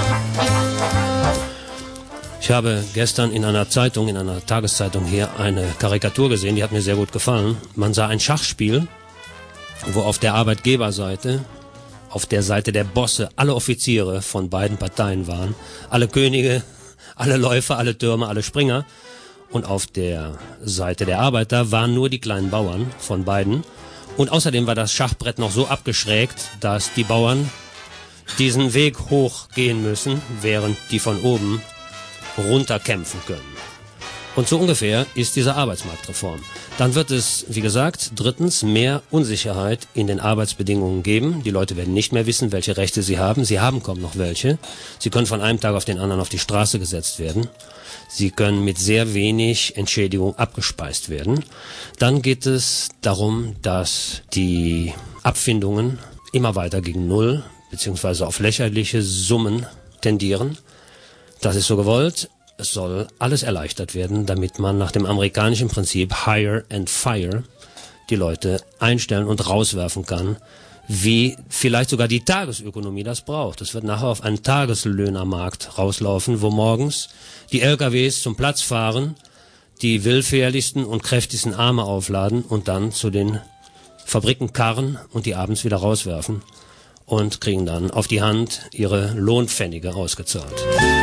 Ich habe gestern in einer Zeitung, in einer Tageszeitung hier eine Karikatur gesehen, die hat mir sehr gut gefallen. Man sah ein Schachspiel, wo auf der Arbeitgeberseite, auf der Seite der Bosse, alle Offiziere von beiden Parteien waren. Alle Könige, alle Läufer, alle Türme, alle Springer. Und auf der Seite der Arbeiter waren nur die kleinen Bauern von beiden. Und außerdem war das Schachbrett noch so abgeschrägt, dass die Bauern diesen Weg hochgehen müssen, während die von oben runterkämpfen können. Und so ungefähr ist diese Arbeitsmarktreform. Dann wird es, wie gesagt, drittens mehr Unsicherheit in den Arbeitsbedingungen geben. Die Leute werden nicht mehr wissen, welche Rechte sie haben. Sie haben kaum noch welche. Sie können von einem Tag auf den anderen auf die Straße gesetzt werden. Sie können mit sehr wenig Entschädigung abgespeist werden. Dann geht es darum, dass die Abfindungen immer weiter gegen Null beziehungsweise auf lächerliche Summen tendieren. Das ist so gewollt. Es soll alles erleichtert werden, damit man nach dem amerikanischen Prinzip Hire and Fire die Leute einstellen und rauswerfen kann, wie vielleicht sogar die Tagesökonomie das braucht. Es wird nachher auf einen Tageslöhnermarkt rauslaufen, wo morgens die L K Ws zum Platz fahren, die willfährlichsten und kräftigsten Arme aufladen und dann zu den Fabriken karren und die abends wieder rauswerfen und kriegen dann auf die Hand ihre Lohnpfennige ausgezahlt.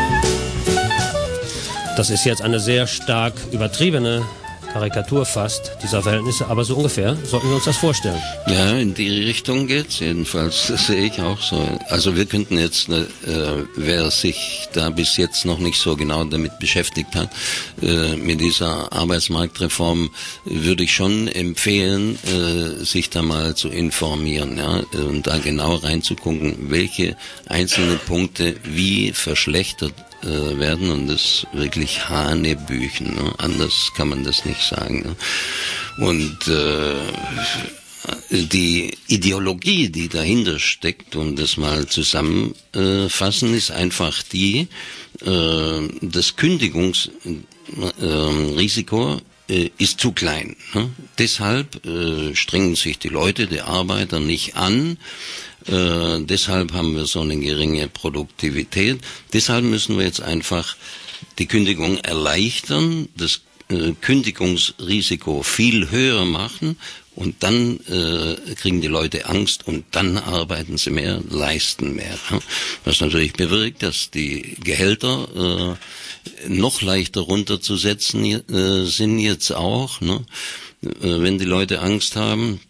Das ist jetzt eine sehr stark übertriebene Karikatur fast dieser Verhältnisse, aber so ungefähr sollten wir uns das vorstellen. Ja, in die Richtung geht's jedenfalls, das sehe ich auch so. Also wir könnten jetzt, äh, wer sich da bis jetzt noch nicht so genau damit beschäftigt hat, äh, mit dieser Arbeitsmarktreform, würde ich schon empfehlen, äh, sich da mal zu informieren, ja, und da genau reinzugucken, welche einzelne Punkte wie verschlechtert werden, und das wirklich Hanebüchen, ne? Anders kann man das nicht sagen. Ne? Und äh, die Ideologie, die dahinter steckt, um das mal zusammenfassen, ist einfach die, äh, das Kündigungsrisiko äh, ist zu klein. Ne? Deshalb äh, strengen sich die Leute, die Arbeiter nicht an. Äh, deshalb haben wir so eine geringe Produktivität. Deshalb müssen wir jetzt einfach die Kündigung erleichtern, das äh, Kündigungsrisiko viel höher machen Und dann äh, kriegen die Leute Angst und dann arbeiten sie mehr, leisten mehr. Was natürlich bewirkt, dass die Gehälter äh, noch leichter runterzusetzen äh, sind jetzt auch, ne? äh, wenn die Leute Angst haben.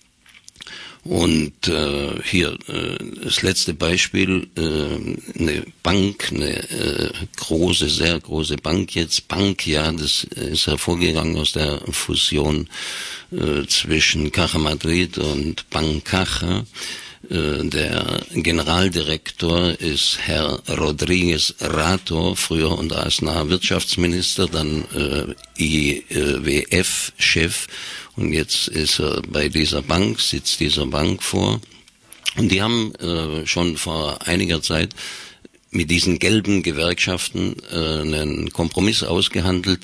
Und äh, hier äh, das letzte Beispiel, äh, eine Bank, eine äh, große, sehr große Bank jetzt, Bankia, das ist hervorgegangen aus der Fusion äh, zwischen Caja Madrid und Bancaja. Äh, der Generaldirektor ist Herr Rodríguez Rato, früher unter Aznar Wirtschaftsminister, dann äh, I W F-Chef. Und jetzt ist er bei dieser Bank, sitzt dieser Bank vor. Und die haben äh, schon vor einiger Zeit mit diesen gelben Gewerkschaften äh, einen Kompromiss ausgehandelt,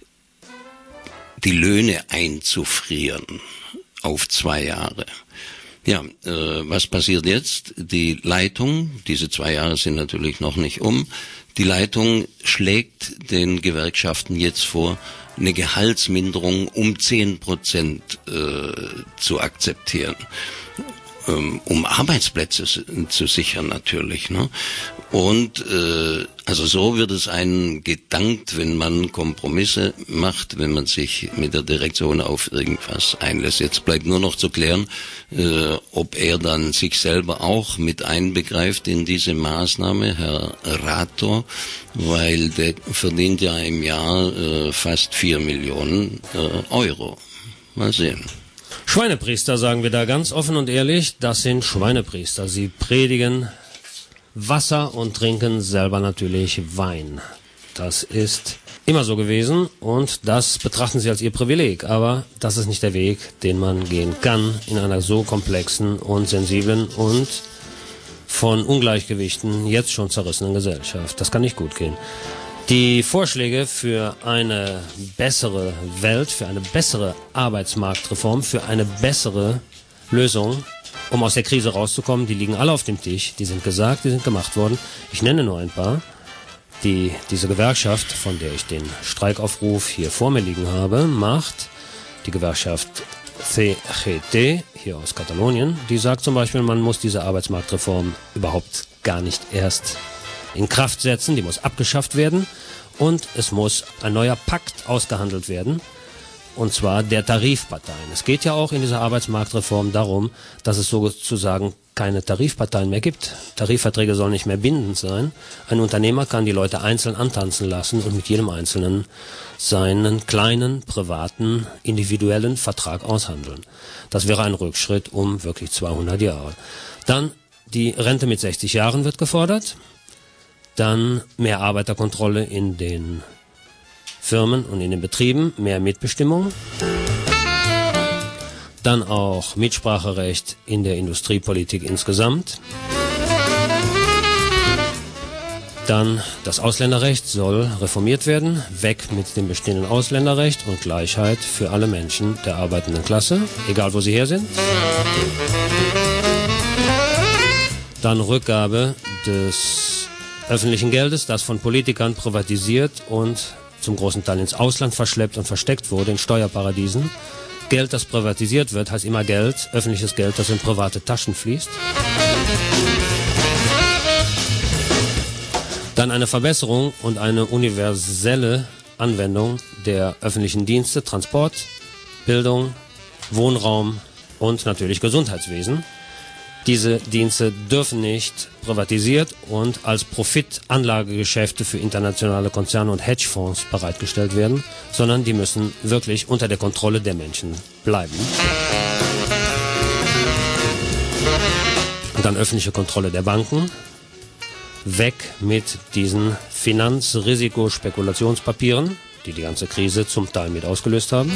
die Löhne einzufrieren auf zwei Jahre. Ja, äh, was passiert jetzt? Die Leitung, diese zwei Jahre sind natürlich noch nicht um, die Leitung schlägt den Gewerkschaften jetzt vor, eine Gehaltsminderung um zehn Prozent äh, zu akzeptieren, ähm, um Arbeitsplätze zu sichern natürlich, ne? Und äh, also so wird es einen gedankt, wenn man Kompromisse macht, wenn man sich mit der Direktion auf irgendwas einlässt. Jetzt bleibt nur noch zu klären, äh, ob er dann sich selber auch mit einbegreift in diese Maßnahme, Herr Rato, weil der verdient ja im Jahr äh, fast vier Millionen äh, Euro. Mal sehen. Schweinepriester, sagen wir da ganz offen und ehrlich, das sind Schweinepriester. Sie predigen Wasser und trinken selber natürlich Wein. Das ist immer so gewesen und das betrachten sie als ihr Privileg. Aber das ist nicht der Weg, den man gehen kann in einer so komplexen und sensiblen und von Ungleichgewichten jetzt schon zerrissenen Gesellschaft. Das kann nicht gut gehen. Die Vorschläge für eine bessere Welt, für eine bessere Arbeitsmarktreform, für eine bessere Lösung, um aus der Krise rauszukommen, die liegen alle auf dem Tisch, die sind gesagt, die sind gemacht worden. Ich nenne nur ein paar, die diese Gewerkschaft, von der ich den Streikaufruf hier vor mir liegen habe, macht. Die Gewerkschaft C G T, hier aus Katalonien, die sagt zum Beispiel, man muss diese Arbeitsmarktreform überhaupt gar nicht erst in Kraft setzen, die muss abgeschafft werden und es muss ein neuer Pakt ausgehandelt werden. Und zwar der Tarifparteien. Es geht ja auch in dieser Arbeitsmarktreform darum, dass es sozusagen keine Tarifparteien mehr gibt. Tarifverträge sollen nicht mehr bindend sein. Ein Unternehmer kann die Leute einzeln antanzen lassen und mit jedem Einzelnen seinen kleinen, privaten, individuellen Vertrag aushandeln. Das wäre ein Rückschritt um wirklich zweihundert Jahre. Dann die Rente mit sechzig Jahren wird gefordert. Dann mehr Arbeiterkontrolle in den Firmen und in den Betrieben, mehr Mitbestimmung. Dann auch Mitspracherecht in der Industriepolitik insgesamt. Dann das Ausländerrecht soll reformiert werden, weg mit dem bestehenden Ausländerrecht und Gleichheit für alle Menschen der arbeitenden Klasse, egal wo sie her sind. Dann Rückgabe des öffentlichen Geldes, das von Politikern privatisiert und zum großen Teil ins Ausland verschleppt und versteckt wurde, in Steuerparadiesen. Geld, das privatisiert wird, heißt immer Geld, öffentliches Geld, das in private Taschen fließt. Dann eine Verbesserung und eine universelle Anwendung der öffentlichen Dienste, Transport, Bildung, Wohnraum und natürlich Gesundheitswesen. Diese Dienste dürfen nicht privatisiert und als Profitanlagegeschäfte für internationale Konzerne und Hedgefonds bereitgestellt werden, sondern die müssen wirklich unter der Kontrolle der Menschen bleiben. Und dann öffentliche Kontrolle der Banken. Weg mit diesen Finanzrisikospekulationspapieren, die die ganze Krise zum Teil mit ausgelöst haben.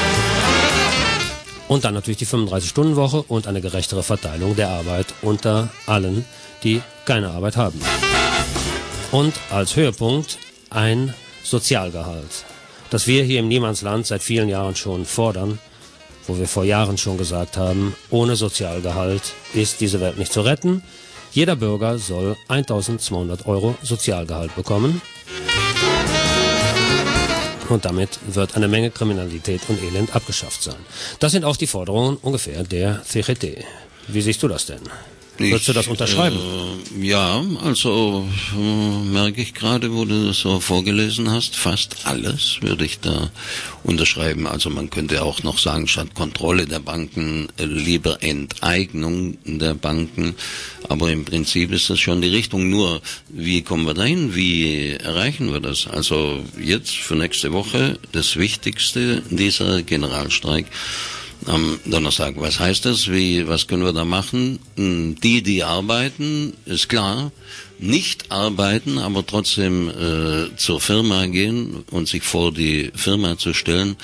Und dann natürlich die fünfunddreißig-Stunden-Woche und eine gerechtere Verteilung der Arbeit unter allen, die keine Arbeit haben. Und als Höhepunkt ein Sozialgehalt, das wir hier im Niemandsland seit vielen Jahren schon fordern, wo wir vor Jahren schon gesagt haben, ohne Sozialgehalt ist diese Welt nicht zu retten. Jeder Bürger soll eintausendzweihundert Euro Sozialgehalt bekommen. Und damit wird eine Menge Kriminalität und Elend abgeschafft sein. Das sind auch die Forderungen ungefähr der C G T. Wie siehst du das denn? Würdest du das unterschreiben? Äh, ja, also äh, merke ich gerade, wo du das so vorgelesen hast, fast alles würde ich da unterschreiben. Also man könnte auch noch sagen, statt Kontrolle der Banken äh, lieber Enteignung der Banken. Aber im Prinzip ist das schon die Richtung. Nur, wie kommen wir dahin? Wie erreichen wir das? Also jetzt für nächste Woche das Wichtigste, dieser Generalstreik am Donnerstag. Was heißt das? Wie, was können wir da machen? Die, die arbeiten, ist klar, nicht arbeiten, aber trotzdem äh, zur Firma gehen und sich vor die Firma zu stellen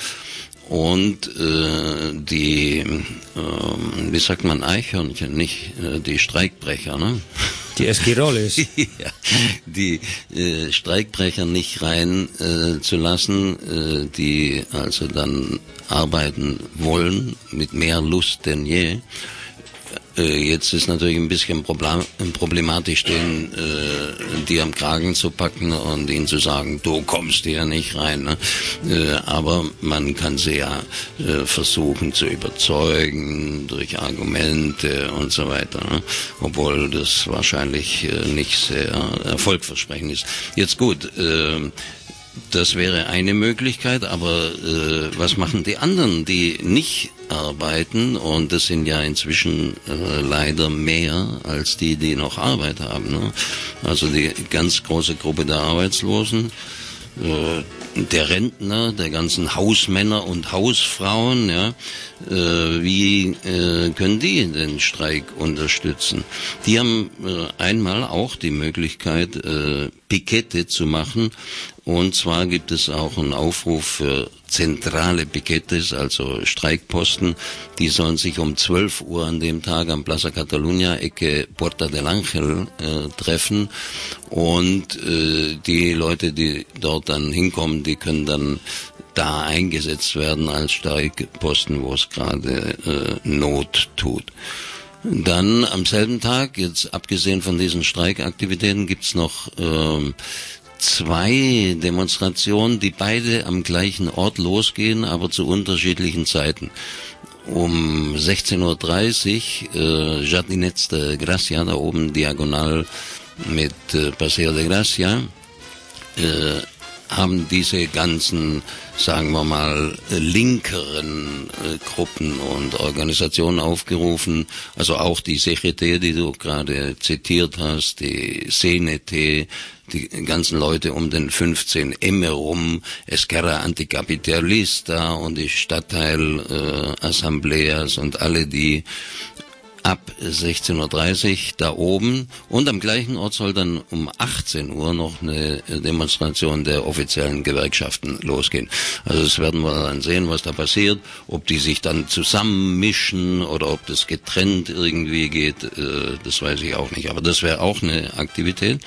und äh, die, äh, wie sagt man, Eichhörnchen, nicht äh, die Streikbrecher, ne? Die Esquiroles. Ja, die äh, Streikbrecher nicht rein äh, zu lassen, äh, die also dann arbeiten wollen, mit mehr Lust denn je. Äh, jetzt ist natürlich ein bisschen problem, problematisch, den äh, die am Kragen zu packen und ihnen zu sagen, du kommst hier nicht rein. Ne? Äh, aber man kann sie ja äh, versuchen zu überzeugen durch Argumente und so weiter. Ne? Obwohl das wahrscheinlich äh, nicht sehr erfolgversprechend ist. Jetzt gut, äh, das wäre eine Möglichkeit, aber äh, was machen die anderen, die nicht arbeiten? Und das sind ja inzwischen äh, leider mehr als die, die noch Arbeit haben. Ne? Also die ganz große Gruppe der Arbeitslosen, äh, der Rentner, der ganzen Hausmänner und Hausfrauen, ja, äh, wie äh, können die den Streik unterstützen? Die haben äh, einmal auch die Möglichkeit, äh, Pikette zu machen. Und zwar gibt es auch einen Aufruf für zentrale Pikettes, also Streikposten. Die sollen sich um zwölf Uhr an dem Tag am Plaza Catalunya, Ecke Puerta del Ángel, äh, treffen. Und äh, die Leute, die dort dann hinkommen, die können dann da eingesetzt werden als Streikposten, wo es gerade äh, Not tut. Dann am selben Tag, jetzt abgesehen von diesen Streikaktivitäten, gibt's noch ähm, zwei Demonstrationen, die beide am gleichen Ort losgehen, aber zu unterschiedlichen Zeiten. Um sechzehn Uhr dreißig, äh, Jardinets de Gracia, da oben diagonal mit äh, Paseo de Gracia, äh, haben diese ganzen, sagen wir mal, linkeren äh, Gruppen und Organisationen aufgerufen, also auch die C G T, die du gerade zitiert hast, die C N T, die ganzen Leute um den fünfzehn M herum, Esquerra Anticapitalista und die Stadtteil-Assembleas äh, und alle die ab sechzehn Uhr dreißig da oben, und am gleichen Ort soll dann um achtzehn Uhr noch eine Demonstration der offiziellen Gewerkschaften losgehen. Also das werden wir dann sehen, was da passiert, ob die sich dann zusammenmischen oder ob das getrennt irgendwie geht, das weiß ich auch nicht. Aber das wäre auch eine Aktivität.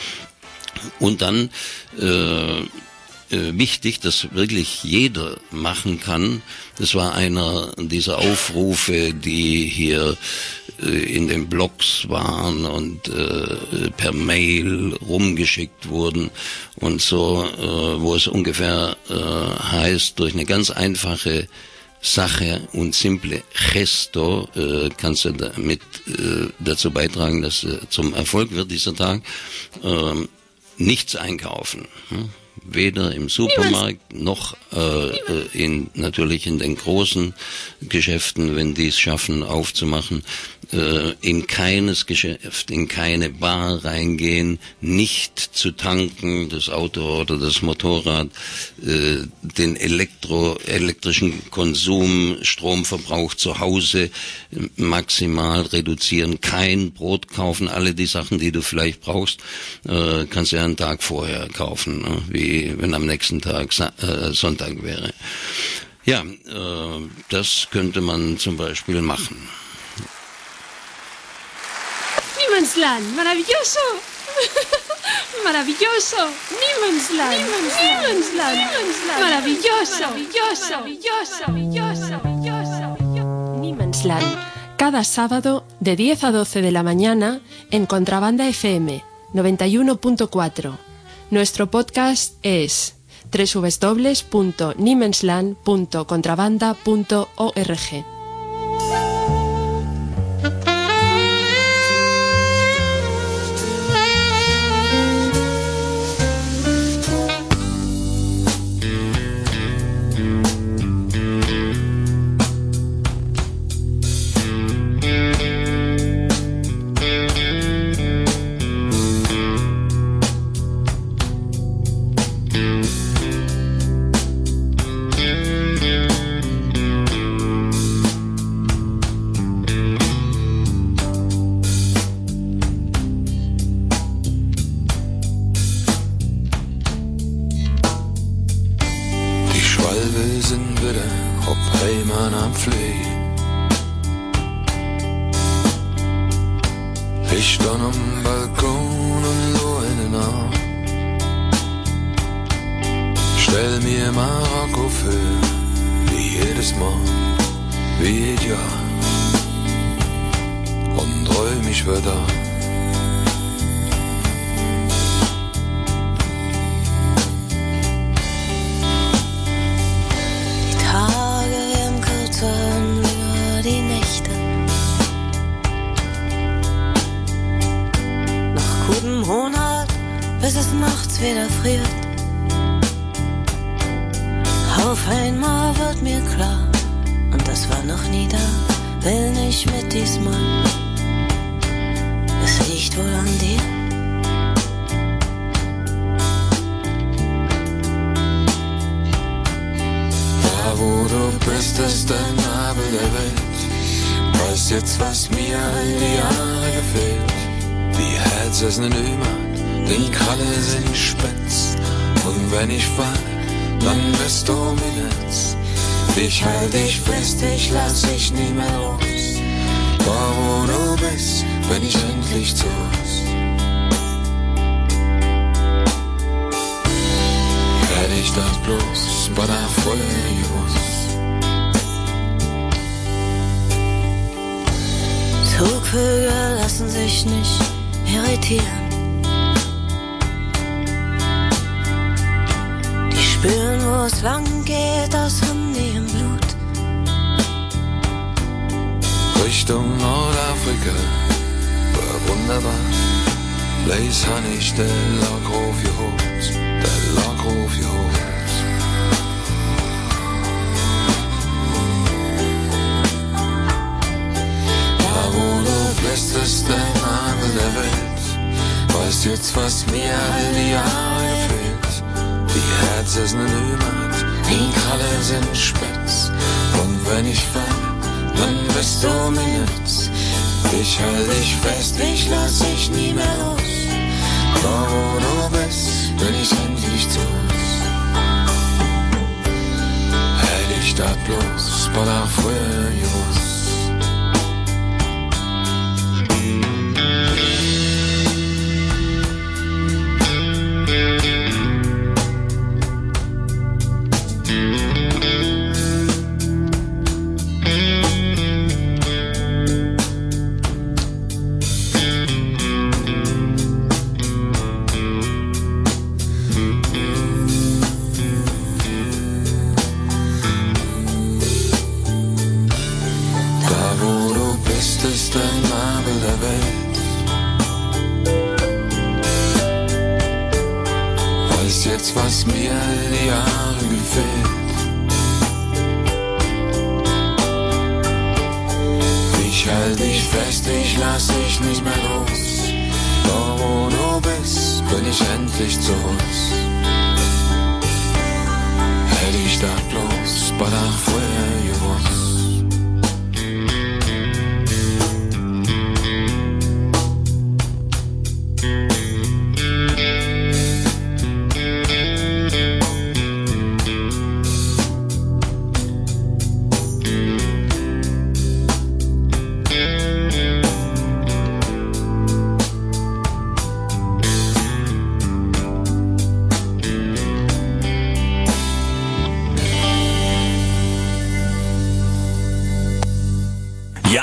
Und dann äh, wichtig, dass wirklich jeder machen kann. Das war einer dieser Aufrufe, die hier äh, in den Blogs waren und äh, per Mail rumgeschickt wurden und so, äh, wo es ungefähr äh, heißt, durch eine ganz einfache Sache und simple Gesto äh, kannst du damit äh, dazu beitragen, dass äh, zum Erfolg wird dieser Tag. Äh, nichts einkaufen. Hm? Weder im Supermarkt noch äh, in natürlich in den großen Geschäften, wenn die es schaffen aufzumachen, äh, in keines Geschäft, in keine Bar reingehen, nicht zu tanken, das Auto oder das Motorrad, äh, den Elektro, elektrischen Konsum, Stromverbrauch zu Hause maximal reduzieren, kein Brot kaufen, alle die Sachen, die du vielleicht brauchst, äh, kannst du ja einen Tag vorher kaufen, ne? Wie wenn am nächsten Tag äh, Sonntag wäre. Ja, äh, das könnte man zum Beispiel machen. Niemandsland, maravilloso! Maravilloso! Niemandsland! Niemandsland! Maravilloso! Maravilloso! Maravilloso! Niemandsland. Cada sábado de diez a doce de la mañana en Contrabanda F M noventa y uno punto cuatro. Nuestro podcast es doble u doble u doble u punto niemensland punto contrabanda punto org. Ich stand am Balkon und lo in den Arm. Stell mir Marokko für, wie jedes Mal, wie jedes Jahr. Und träum ich wieder. Die Tage werden kürzer und länger die Nächte. Nach gutem Monat, bis es nachts wieder friert. Auf einmal wird mir klar, und das war noch nie da, will nicht mit diesmal. Es liegt wohl an dir. Da wo du bist, ist der Nabel der Welt. Weißt jetzt, was mir all die Jahre gefehlt. Die Herz ist ne Nummer, die Kralle sind spitz. Und wenn ich fall, dann bist du mir Netz. Ich halt dich fest, ich lass dich nie mehr los. Da wo du bist, bin ich endlich zu Hause. Hätte ich das bloß bei der Feuer gewusst. Zugvögel lassen sich nicht irritieren. Die spüren, wo es lang geht, das haben die im Blut. Richtung Nordafrika, war wunderbar. Leis han ich der Lagruf geholt, der Lagruf geholt. Da wo du bist, ist der Nabel der Welt. Weißt jetzt, was mir all die Jahre gefehlt. Die Herz ist ne Nummer, die Kralle sind spitz. Und wenn ich fall, dann bist du mir Netz. Ich halt dich fest, ich lass dich nie mehr los. Da wo du bist, bin ich endlich zu Hause. Hätte ich das bloß bei der Feuer gewusst. Was mir all die Jahre gefehlt. Ich halt dich fest, ich lass dich nicht mehr los. Da wo du bist, bin ich endlich zu Hause. Hätte ich das bloß bei der Feuer gewusst.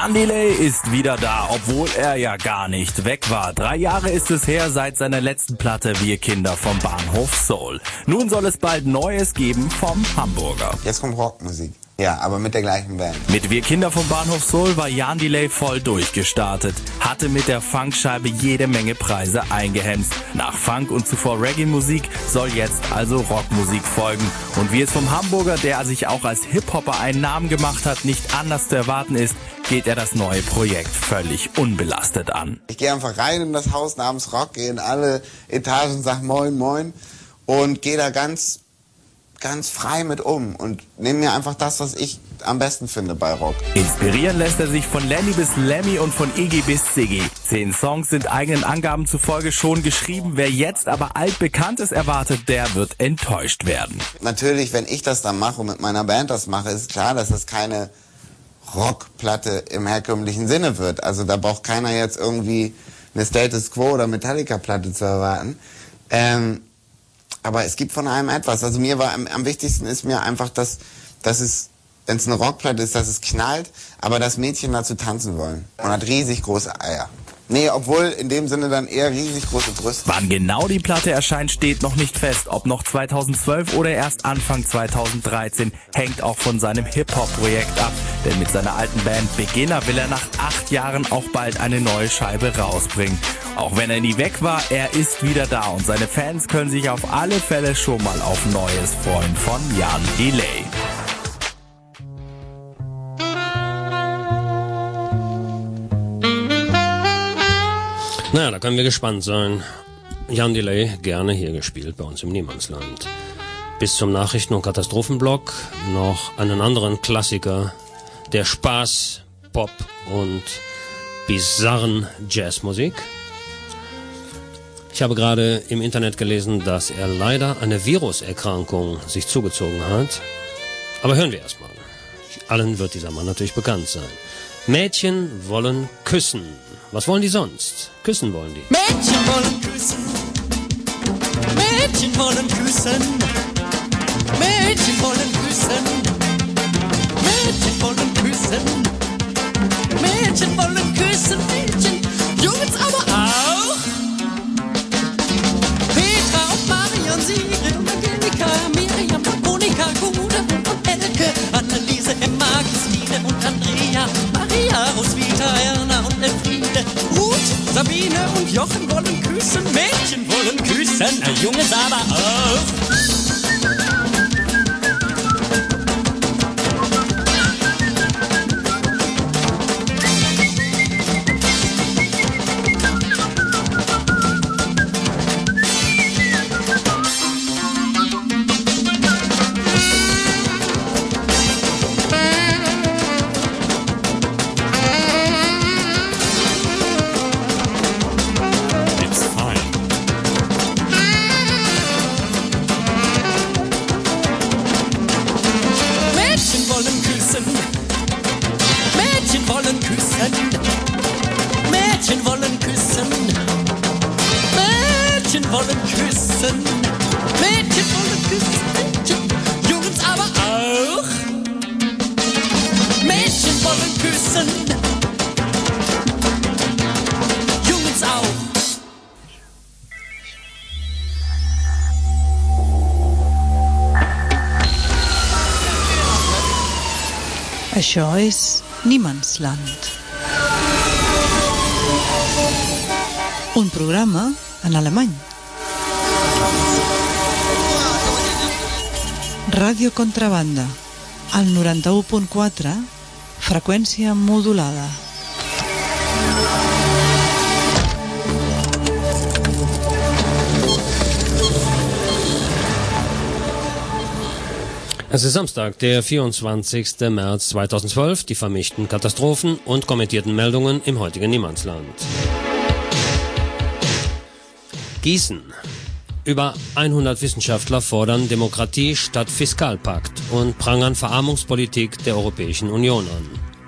Jan Delay ist wieder da, obwohl er ja gar nicht weg war. Drei Jahre ist es her seit seiner letzten Platte Wir Kinder vom Bahnhof Soul. Nun soll es bald Neues geben vom Hamburger. Jetzt kommt Rockmusik. Ja, aber mit der gleichen Band. Mit Wir Kinder vom Bahnhof Soul war Jan Delay voll durchgestartet, hatte mit der Funkscheibe jede Menge Preise eingehemst. Nach Funk und zuvor Reggae-Musik soll jetzt also Rockmusik folgen. Und wie es vom Hamburger, der sich auch als Hip-Hopper einen Namen gemacht hat, nicht anders zu erwarten ist, geht er das neue Projekt völlig unbelastet an. Ich gehe einfach rein in das Haus namens Rock, gehe in alle Etagen, sag Moin Moin und gehe da ganz... ganz frei mit um und nehme mir einfach das, was ich am besten finde bei Rock. Inspirieren lässt er sich von Lenny bis Lemmy und von Iggy bis Ziggy. Zehn Songs sind eigenen Angaben zufolge schon geschrieben. Wer jetzt aber altbekanntes erwartet, der wird enttäuscht werden. Natürlich, wenn ich das dann mache und mit meiner Band das mache, ist klar, dass es keine Rockplatte im herkömmlichen Sinne wird. Also da braucht keiner jetzt irgendwie eine Status Quo oder Metallica-Platte zu erwarten. Ähm, Aber es gibt von allem etwas. Also mir war am, am wichtigsten ist mir einfach, dass, dass es, wenn es eine Rockplatte ist, dass es knallt, aber dass Mädchen dazu tanzen wollen. Man hat riesig große Eier. Nee, obwohl in dem Sinne dann eher riesig große Brüste. Wann genau die Platte erscheint, steht noch nicht fest. Ob noch zweitausendzwölf oder erst Anfang zweitausenddreizehn, hängt auch von seinem Hip-Hop-Projekt ab. Denn mit seiner alten Band Beginner will er nach acht Jahren auch bald eine neue Scheibe rausbringen. Auch wenn er nie weg war, er ist wieder da und seine Fans können sich auf alle Fälle schon mal auf Neues freuen von Jan Delay. Naja, da können wir gespannt sein. Jan Delay gerne hier gespielt bei uns im Niemandsland. Bis zum Nachrichten- und Katastrophenblock noch einen anderen Klassiker der Spaß, Pop und bizarren Jazzmusik. Ich habe gerade im Internet gelesen, dass er leider eine Viruserkrankung sich zugezogen hat. Aber hören wir erstmal. Allen wird dieser Mann natürlich bekannt sein. Mädchen wollen küssen. Was wollen die sonst? Küssen wollen die. Mädchen wollen küssen. Mädchen wollen küssen. Mädchen wollen küssen. Mädchen wollen küssen. Mädchen wollen küssen. Mädchen. Jungs aber auch. Petra und Marion, Sigrid und Angelika, Miriam und Monika, Gudrun und Elke, Anneliese, Emma, Christine und Andrea, Maria, Roswitha, Erna und Elfriede, Ruth, Sabine und Jochen wollen küssen, Mädchen wollen küssen, Jungs aber auch. Això és Niemandsland. Un programa en alemany. Ràdio Contrabanda, al noranta-u punt quatre, freqüència modulada. Es ist Samstag, der vierundzwanzigster März zweitausendzwölf, die vermischten Katastrophen und kommentierten Meldungen im heutigen Niemandsland. Gießen. Über hundert Wissenschaftler fordern Demokratie statt Fiskalpakt und prangern Verarmungspolitik der Europäischen Union an.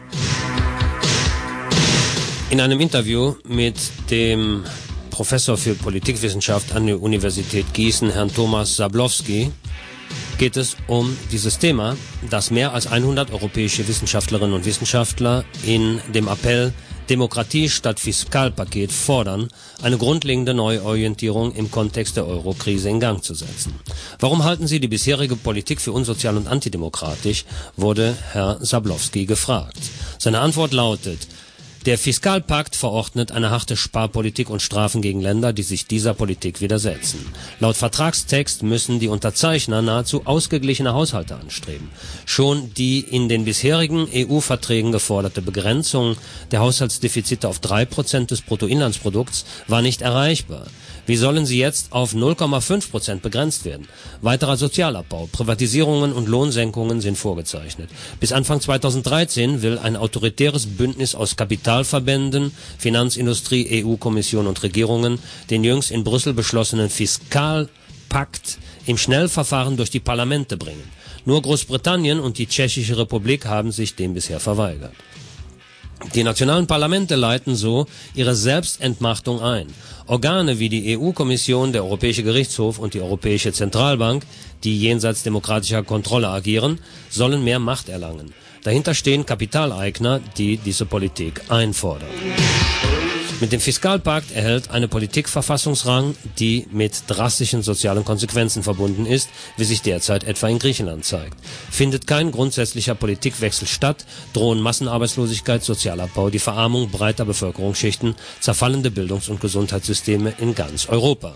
In einem Interview mit dem Professor für Politikwissenschaft an der Universität Gießen, Herrn Thomas Sablowski, geht es um dieses Thema, das mehr als hundert europäische Wissenschaftlerinnen und Wissenschaftler in dem Appell Demokratie statt Fiskalpaket fordern, eine grundlegende Neuorientierung im Kontext der Eurokrise in Gang zu setzen. Warum halten Sie die bisherige Politik für unsozial und antidemokratisch, wurde Herr Sablowski gefragt. Seine Antwort lautet: Der Fiskalpakt verordnet eine harte Sparpolitik und Strafen gegen Länder, die sich dieser Politik widersetzen. Laut Vertragstext müssen die Unterzeichner nahezu ausgeglichene Haushalte anstreben. Schon die in den bisherigen E U-Verträgen geforderte Begrenzung der Haushaltsdefizite auf drei Prozent des Bruttoinlandsprodukts war nicht erreichbar. Wie sollen sie jetzt auf null Komma fünf Prozent begrenzt werden? Weiterer Sozialabbau, Privatisierungen und Lohnsenkungen sind vorgezeichnet. Bis Anfang zweitausenddreizehn will ein autoritäres Bündnis aus Kapitalverbänden, Finanzindustrie, E U-Kommission und Regierungen den jüngst in Brüssel beschlossenen Fiskalpakt im Schnellverfahren durch die Parlamente bringen. Nur Großbritannien und die Tschechische Republik haben sich dem bisher verweigert. Die nationalen Parlamente leiten so ihre Selbstentmachtung ein. Organe wie die E U-Kommission, der Europäische Gerichtshof und die Europäische Zentralbank, die jenseits demokratischer Kontrolle agieren, sollen mehr Macht erlangen. Dahinter stehen Kapitaleigner, die diese Politik einfordern. Mit dem Fiskalpakt erhält eine Politik Verfassungsrang, die mit drastischen sozialen Konsequenzen verbunden ist, wie sich derzeit etwa in Griechenland zeigt. Findet kein grundsätzlicher Politikwechsel statt, drohen Massenarbeitslosigkeit, Sozialabbau, die Verarmung breiter Bevölkerungsschichten, zerfallende Bildungs- und Gesundheitssysteme in ganz Europa.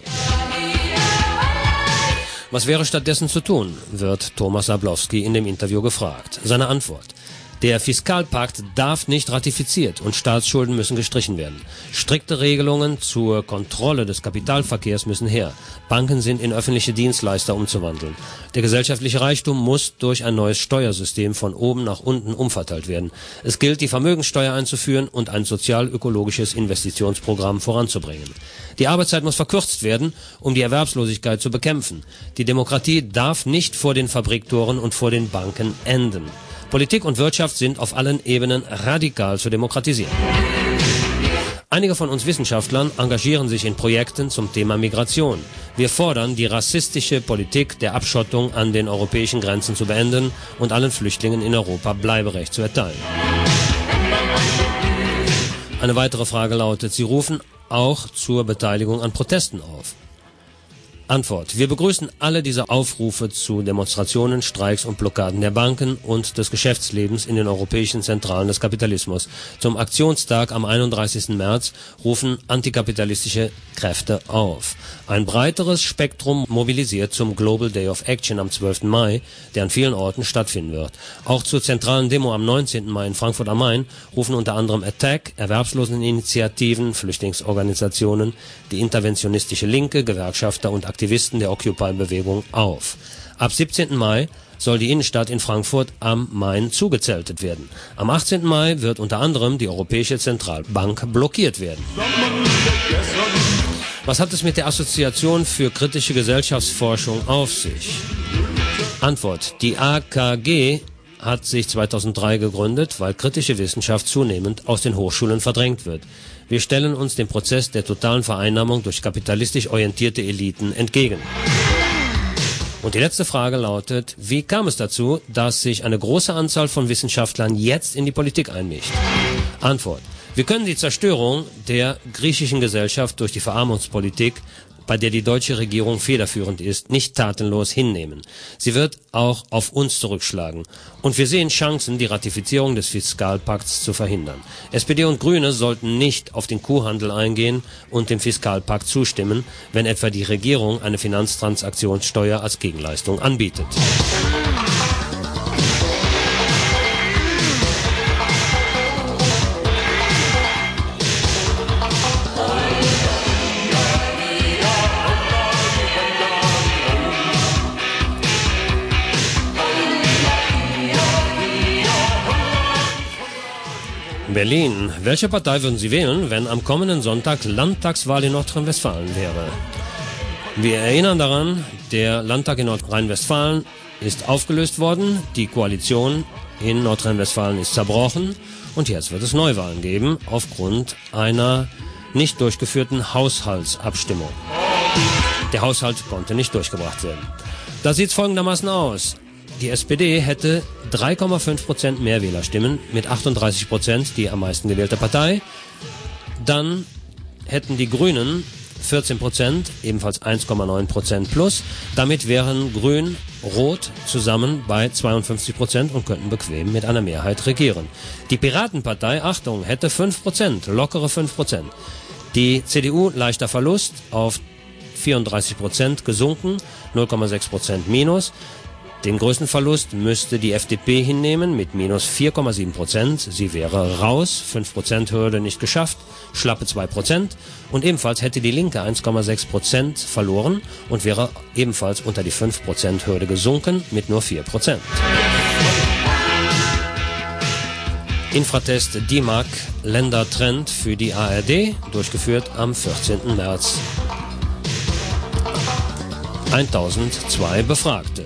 Was wäre stattdessen zu tun, wird Thomas Sablowski in dem Interview gefragt. Seine Antwort: Der Fiskalpakt darf nicht ratifiziert und Staatsschulden müssen gestrichen werden. Strikte Regelungen zur Kontrolle des Kapitalverkehrs müssen her. Banken sind in öffentliche Dienstleister umzuwandeln. Der gesellschaftliche Reichtum muss durch ein neues Steuersystem von oben nach unten umverteilt werden. Es gilt, die Vermögenssteuer einzuführen und ein sozial-ökologisches Investitionsprogramm voranzubringen. Die Arbeitszeit muss verkürzt werden, um die Erwerbslosigkeit zu bekämpfen. Die Demokratie darf nicht vor den Fabriktoren und vor den Banken enden. Politik und Wirtschaft sind auf allen Ebenen radikal zu demokratisieren. Einige von uns Wissenschaftlern engagieren sich in Projekten zum Thema Migration. Wir fordern, die rassistische Politik der Abschottung an den europäischen Grenzen zu beenden und allen Flüchtlingen in Europa Bleiberecht zu erteilen. Eine weitere Frage lautet: Sie rufen auch zur Beteiligung an Protesten auf. Antwort: Wir begrüßen alle diese Aufrufe zu Demonstrationen, Streiks und Blockaden der Banken und des Geschäftslebens in den europäischen Zentralen des Kapitalismus. Zum Aktionstag am einunddreißigsten März rufen antikapitalistische Kräfte auf. Ein breiteres Spektrum mobilisiert zum Global Day of Action am zwölften Mai, der an vielen Orten stattfinden wird. Auch zur zentralen Demo am neunzehnten Mai in Frankfurt am Main rufen unter anderem Attac, Erwerbsloseninitiativen, Flüchtlingsorganisationen, die interventionistische Linke, Gewerkschafter und Aktivisten der Occupy-Bewegung auf. Ab siebzehnten Mai soll die Innenstadt in Frankfurt am Main zugezeltet werden. Am achtzehnten Mai wird unter anderem die Europäische Zentralbank blockiert werden. Was hat es mit der Assoziation für kritische Gesellschaftsforschung auf sich? Antwort: Die A K G hat sich zweitausenddrei gegründet, weil kritische Wissenschaft zunehmend aus den Hochschulen verdrängt wird. Wir stellen uns dem Prozess der totalen Vereinnahmung durch kapitalistisch orientierte Eliten entgegen. Und die letzte Frage lautet: Wie kam es dazu, dass sich eine große Anzahl von Wissenschaftlern jetzt in die Politik einmischt? Antwort: Wir können die Zerstörung der griechischen Gesellschaft durch die Verarmungspolitik, bei der die deutsche Regierung federführend ist, nicht tatenlos hinnehmen. Sie wird auch auf uns zurückschlagen. Und wir sehen Chancen, die Ratifizierung des Fiskalpakts zu verhindern. S P D und Grüne sollten nicht auf den Kuhhandel eingehen und dem Fiskalpakt zustimmen, wenn etwa die Regierung eine Finanztransaktionssteuer als Gegenleistung anbietet. Berlin. Welche Partei würden Sie wählen, wenn am kommenden Sonntag Landtagswahl in Nordrhein-Westfalen wäre? Wir erinnern daran, der Landtag in Nordrhein-Westfalen ist aufgelöst worden, die Koalition in Nordrhein-Westfalen ist zerbrochen und jetzt wird es Neuwahlen geben aufgrund einer nicht durchgeführten Haushaltsabstimmung. Der Haushalt konnte nicht durchgebracht werden. Da sieht es folgendermaßen aus. Die S P D hätte drei Komma fünf Prozent mehr Wählerstimmen mit achtunddreißig Prozent, die am meisten gewählte Partei. Dann hätten die Grünen vierzehn Prozent, ebenfalls eins Komma neun Prozent plus. Damit wären Grün, Rot zusammen bei zweiundfünfzig Prozent und könnten bequem mit einer Mehrheit regieren. Die Piratenpartei, Achtung, hätte fünf Prozent, lockere fünf Prozent. Die C D U, leichter Verlust, auf vierunddreißig Prozent gesunken, null Komma sechs Prozent minus. Den größten Verlust müsste die F D P hinnehmen mit minus vier Komma sieben Prozent. Sie wäre raus, fünf Prozent Hürde nicht geschafft, schlappe zwei Prozent. Und ebenfalls hätte die Linke eins Komma sechs Prozent verloren und wäre ebenfalls unter die fünf Prozent Hürde gesunken mit nur vier Prozent. Infratest D I M A C Ländertrend für die A R D, durchgeführt am vierzehnten März. tausendzwei Befragte.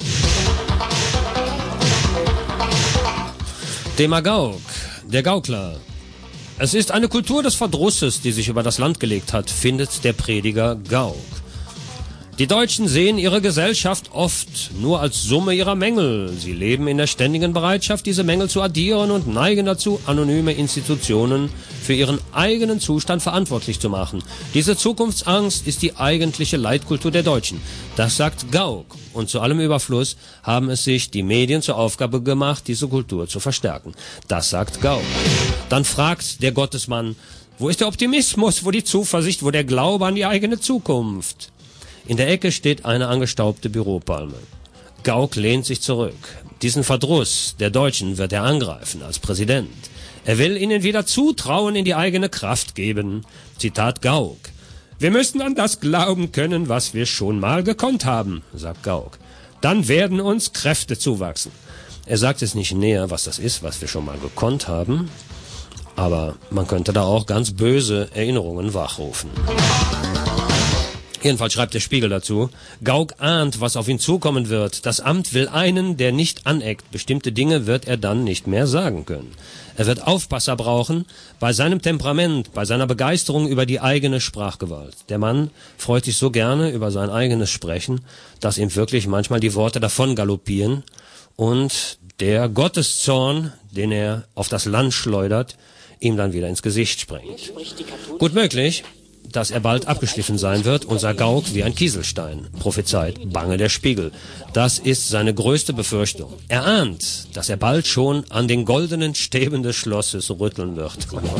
Demagog, der Gaukler. Es ist eine Kultur des Verdrusses, die sich über das Land gelegt hat, findet der Prediger Gauck. Die Deutschen sehen ihre Gesellschaft oft nur als Summe ihrer Mängel. Sie leben in der ständigen Bereitschaft, diese Mängel zu addieren und neigen dazu, anonyme Institutionen für ihren eigenen Zustand verantwortlich zu machen. Diese Zukunftsangst ist die eigentliche Leitkultur der Deutschen. Das sagt Gauck. Und zu allem Überfluss haben es sich die Medien zur Aufgabe gemacht, diese Kultur zu verstärken. Das sagt Gauck. Dann fragt der Gottesmann, wo ist der Optimismus, wo die Zuversicht, wo der Glaube an die eigene Zukunft? In der Ecke steht eine angestaubte Büropalme. Gauck lehnt sich zurück. Diesen Verdruss der Deutschen wird er angreifen als Präsident. Er will ihnen wieder Zutrauen in die eigene Kraft geben. Zitat Gauck. Wir müssen an das glauben können, was wir schon mal gekonnt haben, sagt Gauck. Dann werden uns Kräfte zuwachsen. Er sagt es nicht näher, was das ist, was wir schon mal gekonnt haben. Aber man könnte da auch ganz böse Erinnerungen wachrufen. Jedenfalls schreibt der Spiegel dazu, Gauck ahnt, was auf ihn zukommen wird. Das Amt will einen, der nicht aneckt. Bestimmte Dinge wird er dann nicht mehr sagen können. Er wird Aufpasser brauchen bei seinem Temperament, bei seiner Begeisterung über die eigene Sprachgewalt. Der Mann freut sich so gerne über sein eigenes Sprechen, dass ihm wirklich manchmal die Worte davon galoppieren und der Gotteszorn, den er auf das Land schleudert, ihm dann wieder ins Gesicht springt. Gut möglich, dass er bald abgeschliffen sein wird, unser Gauck wie ein Kieselstein, prophezeit bange der Spiegel. Das ist seine größte Befürchtung. Er ahnt, dass er bald schon an den goldenen Stäben des Schlosses rütteln wird.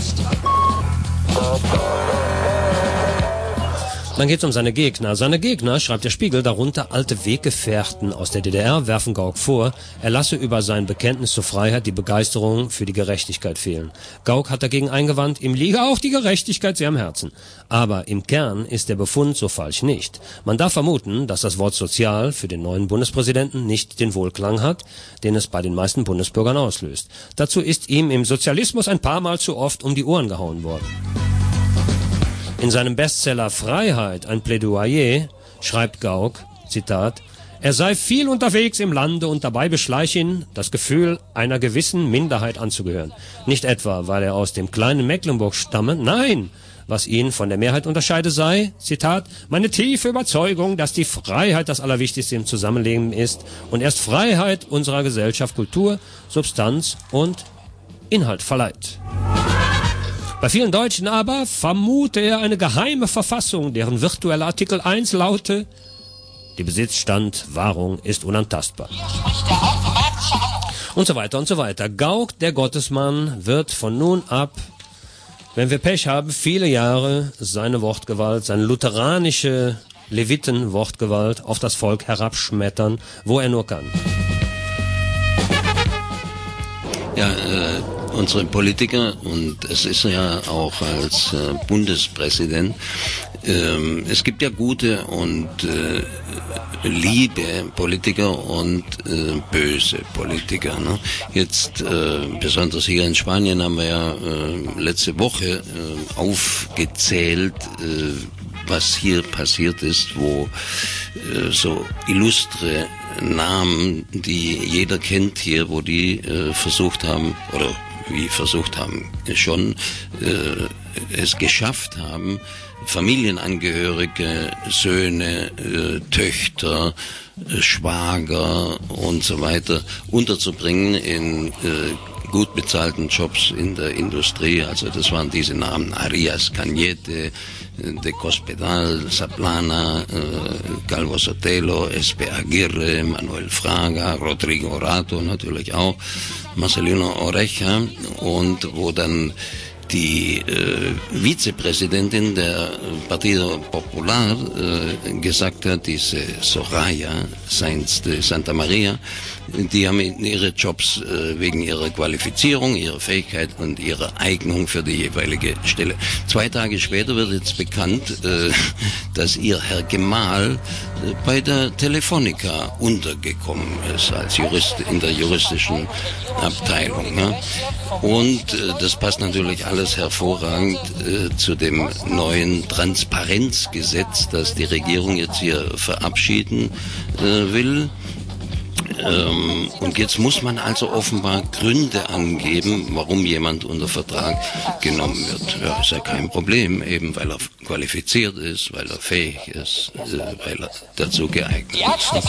Dann geht es um seine Gegner. Seine Gegner, schreibt der Spiegel, darunter alte Weggefährten aus der D D R, werfen Gauck vor, er lasse über sein Bekenntnis zur Freiheit die Begeisterung für die Gerechtigkeit fehlen. Gauck hat dagegen eingewandt, ihm liege auch die Gerechtigkeit sehr am Herzen. Aber im Kern ist der Befund so falsch nicht. Man darf vermuten, dass das Wort sozial für den neuen Bundespräsidenten nicht den Wohlklang hat, den es bei den meisten Bundesbürgern auslöst. Dazu ist ihm im Sozialismus ein paar Mal zu oft um die Ohren gehauen worden. In seinem Bestseller Freiheit, ein Plädoyer, schreibt Gauck, Zitat, er sei viel unterwegs im Lande und dabei beschleicht ihn das Gefühl, einer gewissen Minderheit anzugehören. Nicht etwa, weil er aus dem kleinen Mecklenburg stamme, nein, was ihn von der Mehrheit unterscheide sei, Zitat, meine tiefe Überzeugung, dass die Freiheit das Allerwichtigste im Zusammenleben ist und erst Freiheit unserer Gesellschaft Kultur, Substanz und Inhalt verleiht. Bei vielen Deutschen aber vermute er eine geheime Verfassung, deren virtueller Artikel eins laute, die Besitzstand, Wahrung ist unantastbar. Und so weiter und so weiter. Gauck, der Gottesmann, wird von nun ab, wenn wir Pech haben, viele Jahre seine Wortgewalt, seine lutheranische Leviten-Wortgewalt auf das Volk herabschmettern, wo er nur kann. Ja, äh, unsere Politiker, und es ist ja auch als äh, Bundespräsident, ähm, es gibt ja gute und äh, liebe Politiker und äh, böse Politiker. Ne? Jetzt, äh, besonders hier in Spanien, haben wir ja äh, letzte Woche äh, aufgezählt, äh, was hier passiert ist, wo äh, so illustre Namen, die jeder kennt hier, wo die äh, versucht haben, oder irgendwie versucht haben, schon äh, es geschafft haben, Familienangehörige, Söhne, äh, Töchter, äh, Schwager und so weiter unterzubringen in äh, gut bezahlten Jobs in der Industrie. Also das waren diese Namen: Arias Cañete, de Cospedal, Zaplana, äh, Calvo Sotelo, S P Aguirre, Manuel Fraga, Rodrigo Rato natürlich auch, Marcelino Oreja, und wo dann die äh, Vizepräsidentin der Partido Popular äh, gesagt hat, diese Soraya Sainz de Santa Maria, die haben ihre Jobs äh, wegen ihrer Qualifizierung, ihrer Fähigkeit und ihrer Eignung für die jeweilige Stelle. Zwei Tage später wird jetzt bekannt, äh, dass ihr Herr Gemahl äh, bei der Telefonica untergekommen ist, als Jurist in der juristischen Abteilung. Ne? Und äh, das passt natürlich alles hervorragend äh, zu dem neuen Transparenzgesetz, das die Regierung jetzt hier verabschieden äh, will. Ähm, und jetzt muss man also offenbar Gründe angeben, warum jemand unter Vertrag genommen wird. Ja, ist ja kein Problem, eben weil er qualifiziert ist, weil er fähig ist, äh, weil er dazu geeignet ist.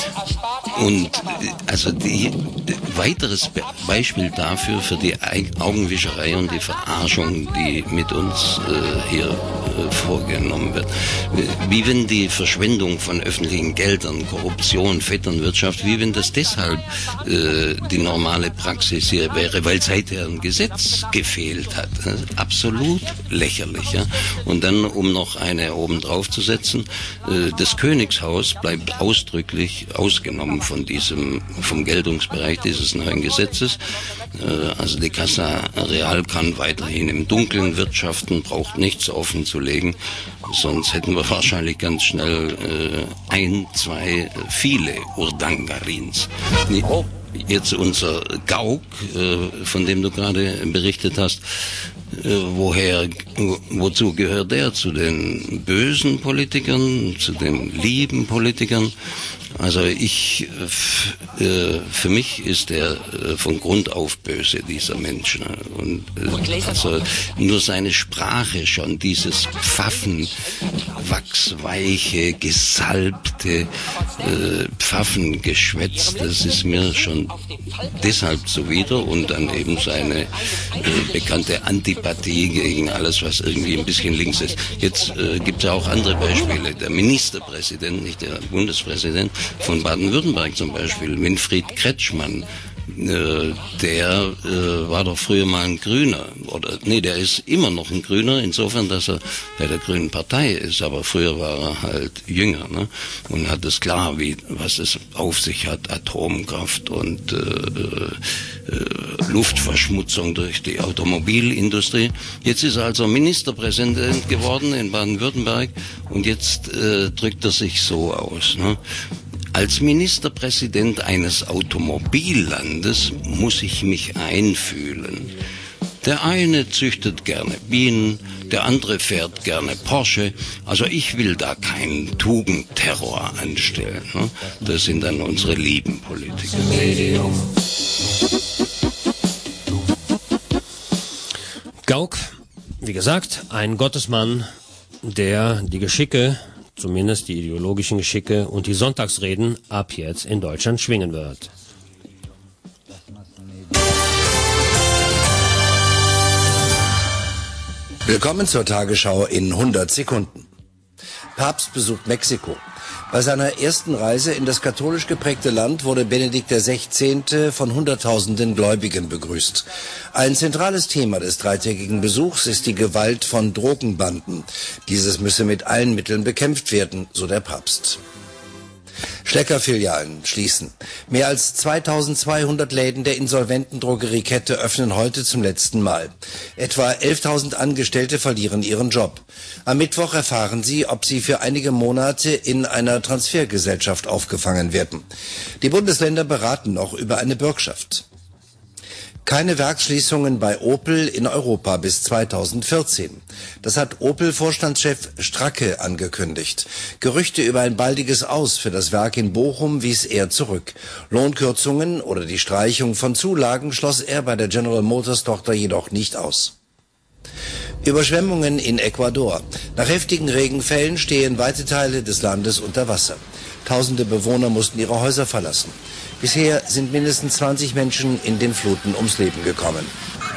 Und äh, also die, äh, weiteres Be Beispiel dafür für die Augenwischerei und die Verarschung, die mit uns äh, hier äh, vorgenommen wird. Wie wenn die Verschwendung von öffentlichen Geldern, Korruption, Vetternwirtschaft, wie wenn das deshalb äh, die normale Praxis hier wäre, weil seither ein Gesetz gefehlt hat. Absolut lächerlich. Ja? Und dann, um noch eine oben drauf zu setzen, äh, das Königshaus bleibt ausdrücklich ausgenommen von diesem, vom Geltungsbereich dieses neuen Gesetzes. Äh, also die Casa Real kann weiterhin im Dunkeln wirtschaften, braucht nichts offen zu legen, sonst hätten wir wahrscheinlich ganz schnell äh, ein, zwei, viele Urdangarins. Jetzt unser Gauck, äh, von dem du gerade berichtet hast, äh, woher, wozu gehört der? Zu den bösen Politikern, zu den lieben Politikern? Also ich, äh, für mich ist er äh, von Grund auf böse, dieser Mensch. Ne? Und äh, also nur seine Sprache schon, dieses Pfaffen, wachsweiche, gesalbte äh, Pfaffengeschwätz, das ist mir schon deshalb zuwider, und dann eben seine äh, bekannte Antipathie gegen alles, was irgendwie ein bisschen links ist. Jetzt äh, gibt es ja auch andere Beispiele. Der Ministerpräsident, nicht der Bundespräsident, von Baden-Württemberg zum Beispiel, Winfried Kretschmann, äh, der äh, war doch früher mal ein Grüner, oder nee, der ist immer noch ein Grüner, insofern, dass er bei der Grünen Partei ist, aber früher war er halt jünger, ne? Und hat es klar, wie was es auf sich hat, Atomkraft und äh, äh, Luftverschmutzung durch die Automobilindustrie. Jetzt ist er also Ministerpräsident geworden in Baden-Württemberg, und jetzt äh, drückt er sich so aus, ne? Als Ministerpräsident eines Automobillandes muss ich mich einfühlen. Der eine züchtet gerne Bienen, der andere fährt gerne Porsche. Also ich will da keinen Tugendterror anstellen. Ne? Das sind dann unsere lieben Politiker. Gauck, wie gesagt, ein Gottesmann, der die Geschicke, zumindest die ideologischen Geschicke und die Sonntagsreden ab jetzt in Deutschland schwingen wird. Willkommen zur Tagesschau in hundert Sekunden. Papst besucht Mexiko. Bei seiner ersten Reise in das katholisch geprägte Land wurde Benedikt der Sechzehnte von Hunderttausenden Gläubigen begrüßt. Ein zentrales Thema des dreitägigen Besuchs ist die Gewalt von Drogenbanden. Dieses müsse mit allen Mitteln bekämpft werden, so der Papst. Schlecker-Filialen schließen. Mehr als zweitausendzweihundert Läden der insolventen Drogeriekette öffnen heute zum letzten Mal. Etwa elftausend Angestellte verlieren ihren Job. Am Mittwoch erfahren sie, ob sie für einige Monate in einer Transfergesellschaft aufgefangen werden. Die Bundesländer beraten noch über eine Bürgschaft. Keine Werksschließungen bei Opel in Europa bis zweitausendvierzehn. Das hat Opel-Vorstandschef Stracke angekündigt. Gerüchte über ein baldiges Aus für das Werk in Bochum wies er zurück. Lohnkürzungen oder die Streichung von Zulagen schloss er bei der General Motors Tochter jedoch nicht aus. Überschwemmungen in Ecuador. Nach heftigen Regenfällen stehen weite Teile des Landes unter Wasser. Tausende Bewohner mussten ihre Häuser verlassen. Bisher sind mindestens zwanzig Menschen in den Fluten ums Leben gekommen.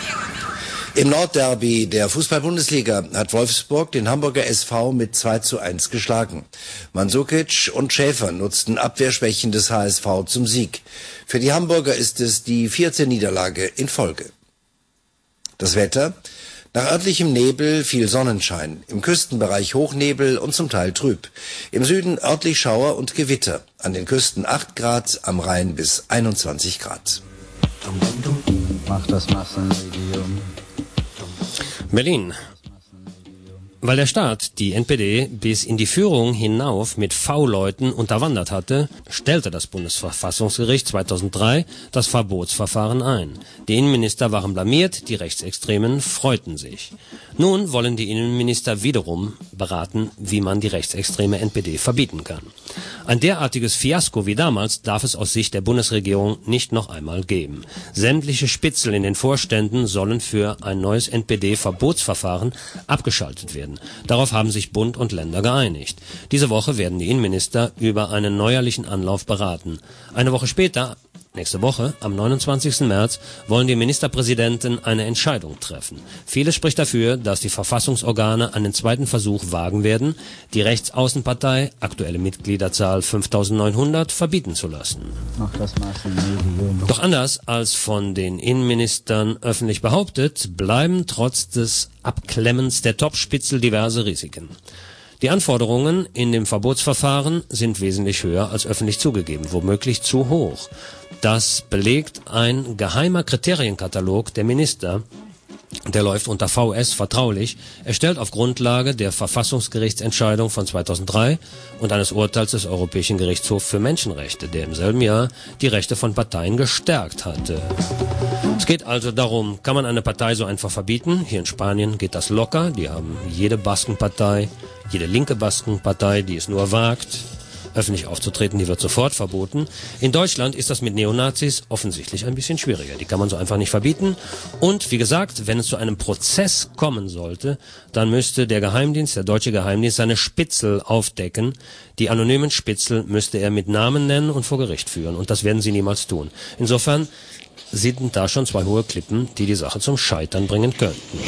Im Nordderby der Fußball-Bundesliga hat Wolfsburg den Hamburger S V mit zwei zu eins geschlagen. Mandzukic und Schäfer nutzten Abwehrschwächen des H S V zum Sieg. Für die Hamburger ist es die vierte Niederlage in Folge. Das Wetter? Nach örtlichem Nebel viel Sonnenschein, im Küstenbereich Hochnebel und zum Teil trüb. Im Süden örtlich Schauer und Gewitter, an den Küsten acht Grad, am Rhein bis einundzwanzig Grad. Mach das Massenmedium. Berlin. Weil der Staat die N P D bis in die Führung hinauf mit V-Leuten unterwandert hatte, stellte das Bundesverfassungsgericht zweitausenddrei das Verbotsverfahren ein. Die Innenminister waren blamiert, die Rechtsextremen freuten sich. Nun wollen die Innenminister wiederum beraten, wie man die rechtsextreme N P D verbieten kann. Ein derartiges Fiasko wie damals darf es aus Sicht der Bundesregierung nicht noch einmal geben. Sämtliche Spitzel in den Vorständen sollen für ein neues N P D-Verbotsverfahren abgeschaltet werden. Darauf haben sich Bund und Länder geeinigt. Diese Woche werden die Innenminister über einen neuerlichen Anlauf beraten. Eine Woche später, nächste Woche, am neunundzwanzigsten März, wollen die Ministerpräsidenten eine Entscheidung treffen. Vieles spricht dafür, dass die Verfassungsorgane einen zweiten Versuch wagen werden, die Rechtsaußenpartei, aktuelle Mitgliederzahl fünftausendneunhundert, verbieten zu lassen. Mach das Massenmedium. Doch anders als von den Innenministern öffentlich behauptet, bleiben trotz des Abklemmens der Topspitzel diverse Risiken. Die Anforderungen in dem Verbotsverfahren sind wesentlich höher als öffentlich zugegeben, womöglich zu hoch. Das belegt ein geheimer Kriterienkatalog der Minister, der läuft unter V S vertraulich, erstellt auf Grundlage der Verfassungsgerichtsentscheidung von zweitausenddrei und eines Urteils des Europäischen Gerichtshofs für Menschenrechte, der im selben Jahr die Rechte von Parteien gestärkt hatte. Es geht also darum, kann man eine Partei so einfach verbieten? Hier in Spanien geht das locker, die haben jede Baskenpartei, jede linke Baskenpartei, die es nur wagt, öffentlich aufzutreten, die wird sofort verboten. In Deutschland ist das mit Neonazis offensichtlich ein bisschen schwieriger. Die kann man so einfach nicht verbieten. Und wie gesagt, wenn es zu einem Prozess kommen sollte, dann müsste der Geheimdienst, der deutsche Geheimdienst, seine Spitzel aufdecken. Die anonymen Spitzel müsste er mit Namen nennen und vor Gericht führen. Und das werden sie niemals tun. Insofern sind da schon zwei hohe Klippen, die die Sache zum Scheitern bringen könnten.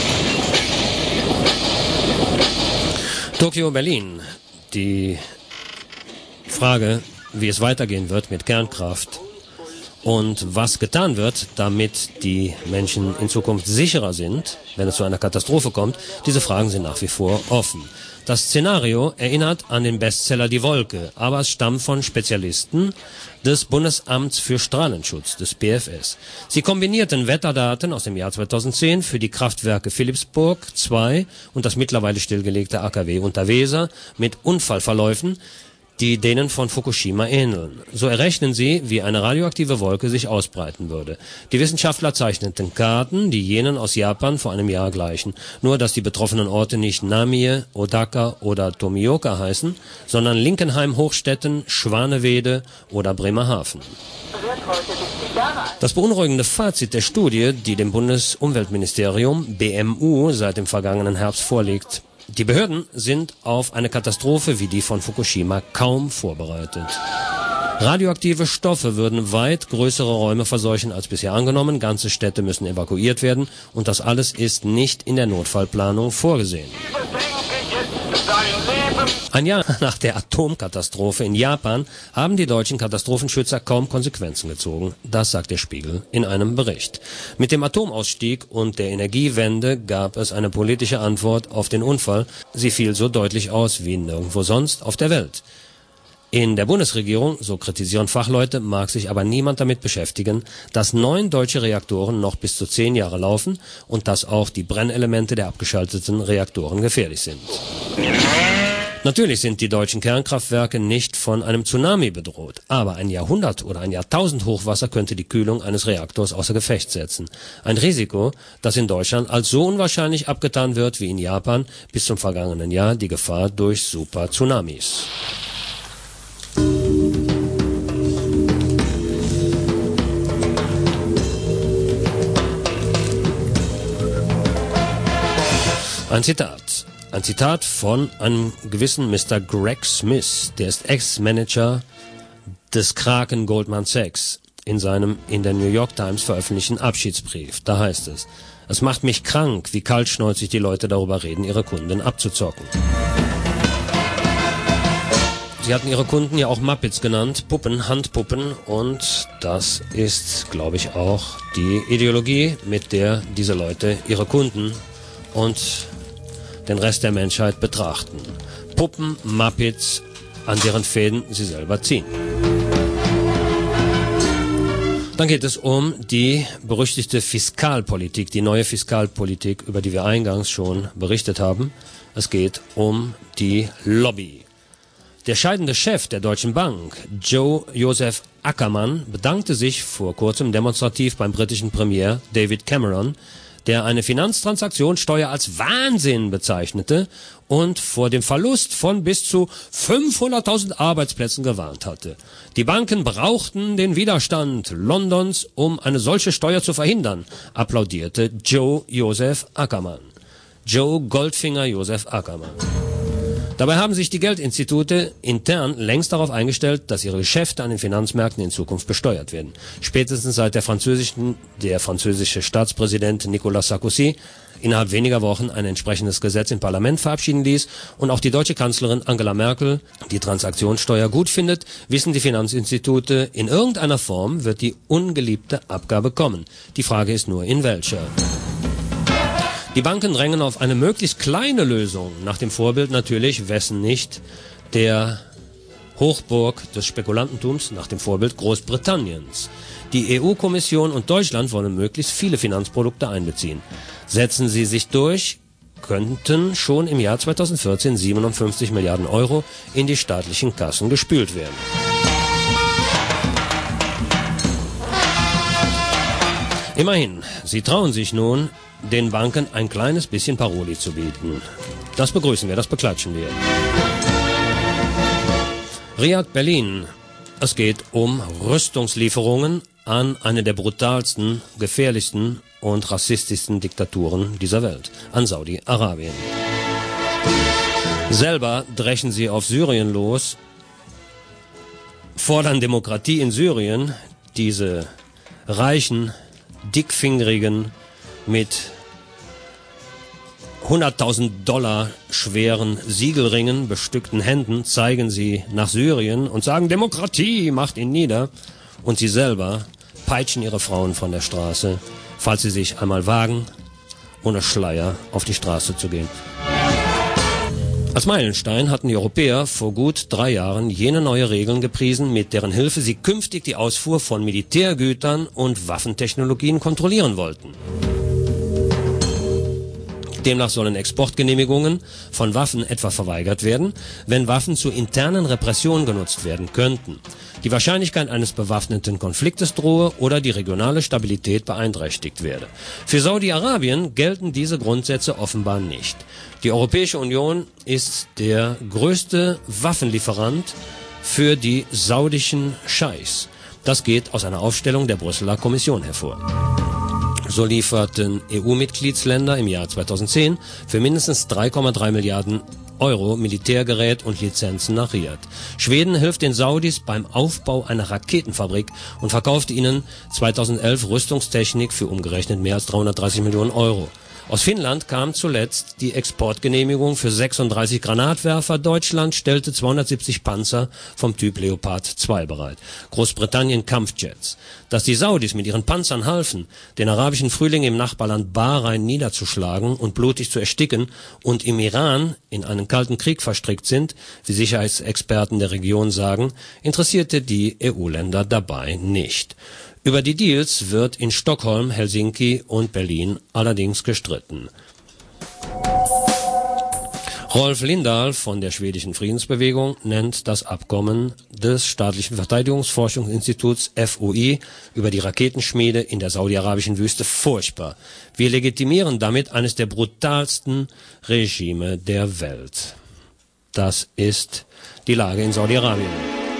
Tokio, Berlin. Die Frage, wie es weitergehen wird mit Kernkraft und was getan wird, damit die Menschen in Zukunft sicherer sind, wenn es zu einer Katastrophe kommt, diese Fragen sind nach wie vor offen. Das Szenario erinnert an den Bestseller Die Wolke, aber es stammt von Spezialisten des Bundesamts für Strahlenschutz, des B F S. Sie kombinierten Wetterdaten aus dem Jahr zweitausendzehn für die Kraftwerke Philippsburg zwei und das mittlerweile stillgelegte A K W Unterweser mit Unfallverläufen, die denen von Fukushima ähneln. So errechnen sie, wie eine radioaktive Wolke sich ausbreiten würde. Die Wissenschaftler zeichneten Karten, die jenen aus Japan vor einem Jahr gleichen. Nur, dass die betroffenen Orte nicht Namie, Odaka oder Tomioka heißen, sondern Linkenheim, Hochstetten, Schwanewede oder Bremerhaven. Das beunruhigende Fazit der Studie, die dem Bundesumweltministerium B M U seit dem vergangenen Herbst vorliegt: Die Behörden sind auf eine Katastrophe wie die von Fukushima kaum vorbereitet. Radioaktive Stoffe würden weit größere Räume verseuchen als bisher angenommen. Ganze Städte müssen evakuiert werden und das alles ist nicht in der Notfallplanung vorgesehen. Ein Jahr nach der Atomkatastrophe in Japan haben die deutschen Katastrophenschützer kaum Konsequenzen gezogen. Das sagt der Spiegel in einem Bericht. Mit dem Atomausstieg und der Energiewende gab es eine politische Antwort auf den Unfall. Sie fiel so deutlich aus wie nirgendwo sonst auf der Welt. In der Bundesregierung, so kritisieren Fachleute, mag sich aber niemand damit beschäftigen, dass neun deutsche Reaktoren noch bis zu zehn Jahre laufen und dass auch die Brennelemente der abgeschalteten Reaktoren gefährlich sind. Natürlich sind die deutschen Kernkraftwerke nicht von einem Tsunami bedroht, aber ein Jahrhundert- oder ein Jahrtausend-Hochwasser könnte die Kühlung eines Reaktors außer Gefecht setzen. Ein Risiko, das in Deutschland als so unwahrscheinlich abgetan wird wie in Japan bis zum vergangenen Jahr die Gefahr durch Super-Tsunamis. Ein Zitat. Ein Zitat von einem gewissen Mister Greg Smith, der ist Ex-Manager des Kraken Goldman Sachs, in seinem in der New York Times veröffentlichten Abschiedsbrief. Da heißt es: Es macht mich krank, wie kaltschnäuzig die Leute darüber reden, ihre Kunden abzuzocken. Sie hatten ihre Kunden ja auch Muppets genannt, Puppen, Handpuppen, und das ist, glaube ich, auch die Ideologie, mit der diese Leute ihre Kunden und den Rest der Menschheit betrachten. Puppen, Muppets, an deren Fäden sie selber ziehen. Dann geht es um die berüchtigte Fiskalpolitik, die neue Fiskalpolitik, über die wir eingangs schon berichtet haben. Es geht um die Lobby. Der scheidende Chef der Deutschen Bank, Joe Joseph Ackermann, bedankte sich vor kurzem demonstrativ beim britischen Premier David Cameron, der eine Finanztransaktionssteuer als Wahnsinn bezeichnete und vor dem Verlust von bis zu fünfhunderttausend Arbeitsplätzen gewarnt hatte. Die Banken brauchten den Widerstand Londons, um eine solche Steuer zu verhindern, applaudierte Joe Joseph Ackermann. Joe Goldfinger Joseph Ackermann. Dabei haben sich die Geldinstitute intern längst darauf eingestellt, dass ihre Geschäfte an den Finanzmärkten in Zukunft besteuert werden. Spätestens seit der französischen, der französische Staatspräsident Nicolas Sarkozy innerhalb weniger Wochen ein entsprechendes Gesetz im Parlament verabschieden ließ und auch die deutsche Kanzlerin Angela Merkel die Transaktionssteuer gut findet, wissen die Finanzinstitute, in irgendeiner Form wird die ungeliebte Abgabe kommen. Die Frage ist nur, in welcher. Die Banken drängen auf eine möglichst kleine Lösung, nach dem Vorbild natürlich, wessen nicht, der Hochburg des Spekulantentums, nach dem Vorbild Großbritanniens. Die E U-Kommission und Deutschland wollen möglichst viele Finanzprodukte einbeziehen. Setzen sie sich durch, könnten schon im Jahr zweitausendvierzehn siebenundfünfzig Milliarden Euro in die staatlichen Kassen gespült werden. Immerhin, sie trauen sich nun, den Banken ein kleines bisschen Paroli zu bieten. Das begrüßen wir, das beklatschen wir. Riyadh, Berlin. Es geht um Rüstungslieferungen an eine der brutalsten, gefährlichsten und rassistischsten Diktaturen dieser Welt, an Saudi-Arabien. Selber dreschen sie auf Syrien los, fordern Demokratie in Syrien, diese reichen, dickfingerigen, mit hunderttausend Dollar schweren Siegelringen bestückten Händen zeigen sie nach Syrien und sagen, Demokratie macht ihn nieder. Und sie selber peitschen ihre Frauen von der Straße, falls sie sich einmal wagen, ohne Schleier auf die Straße zu gehen. Als Meilenstein hatten die Europäer vor gut drei Jahren jene neue Regeln gepriesen, mit deren Hilfe sie künftig die Ausfuhr von Militärgütern und Waffentechnologien kontrollieren wollten. Demnach sollen Exportgenehmigungen von Waffen etwa verweigert werden, wenn Waffen zur internen Repression genutzt werden könnten, die Wahrscheinlichkeit eines bewaffneten Konfliktes drohe oder die regionale Stabilität beeinträchtigt werde. Für Saudi-Arabien gelten diese Grundsätze offenbar nicht. Die Europäische Union ist der größte Waffenlieferant für die saudischen Scheichs. Das geht aus einer Aufstellung der Brüsseler Kommission hervor. So lieferten E U-Mitgliedsländer im Jahr zweitausendzehn für mindestens drei Komma drei Milliarden Euro Militärgerät und Lizenzen nach Riyadh. Schweden hilft den Saudis beim Aufbau einer Raketenfabrik und verkauft ihnen zweitausendelf Rüstungstechnik für umgerechnet mehr als dreihundertdreißig Millionen Euro. Aus Finnland kam zuletzt die Exportgenehmigung für sechsunddreißig Granatwerfer. Deutschland stellte zweihundertsiebzig Panzer vom Typ Leopard zwei bereit. Großbritannien Kampfjets. Dass die Saudis mit ihren Panzern halfen, den arabischen Frühling im Nachbarland Bahrain niederzuschlagen und blutig zu ersticken und im Iran in einen kalten Krieg verstrickt sind, wie Sicherheitsexperten der Region sagen, interessierte die E U-Länder dabei nicht. Über die Deals wird in Stockholm, Helsinki und Berlin allerdings gestritten. Rolf Lindahl von der schwedischen Friedensbewegung nennt das Abkommen des staatlichen Verteidigungsforschungsinstituts F O I über die Raketenschmiede in der saudi-arabischen Wüste furchtbar. Wir legitimieren damit eines der brutalsten Regime der Welt. Das ist die Lage in Saudi-Arabien.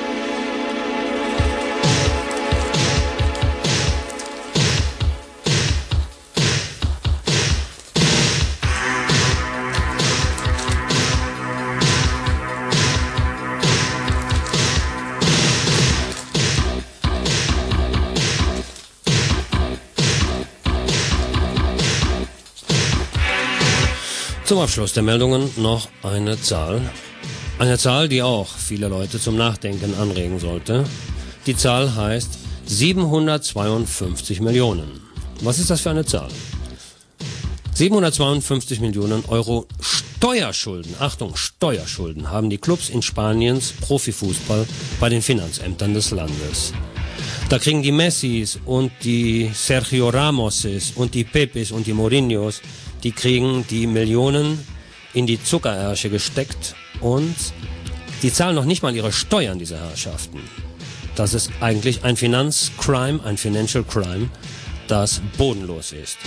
Zum Abschluss der Meldungen noch eine Zahl. Eine Zahl, die auch viele Leute zum Nachdenken anregen sollte. Die Zahl heißt siebenhundertzweiundfünfzig Millionen. Was ist das für eine Zahl? siebenhundertzweiundfünfzig Millionen Euro Steuerschulden, Achtung, Steuerschulden haben die Clubs in Spaniens Profifußball bei den Finanzämtern des Landes. Da kriegen die Messis und die Sergio Ramoses und die Pepes und die Mourinhos, die kriegen die Millionen in die Zuckerärsche gesteckt und die zahlen noch nicht mal ihre Steuern, diese Herrschaften. Das ist eigentlich ein Finanzcrime, ein Financial Crime, das bodenlos ist.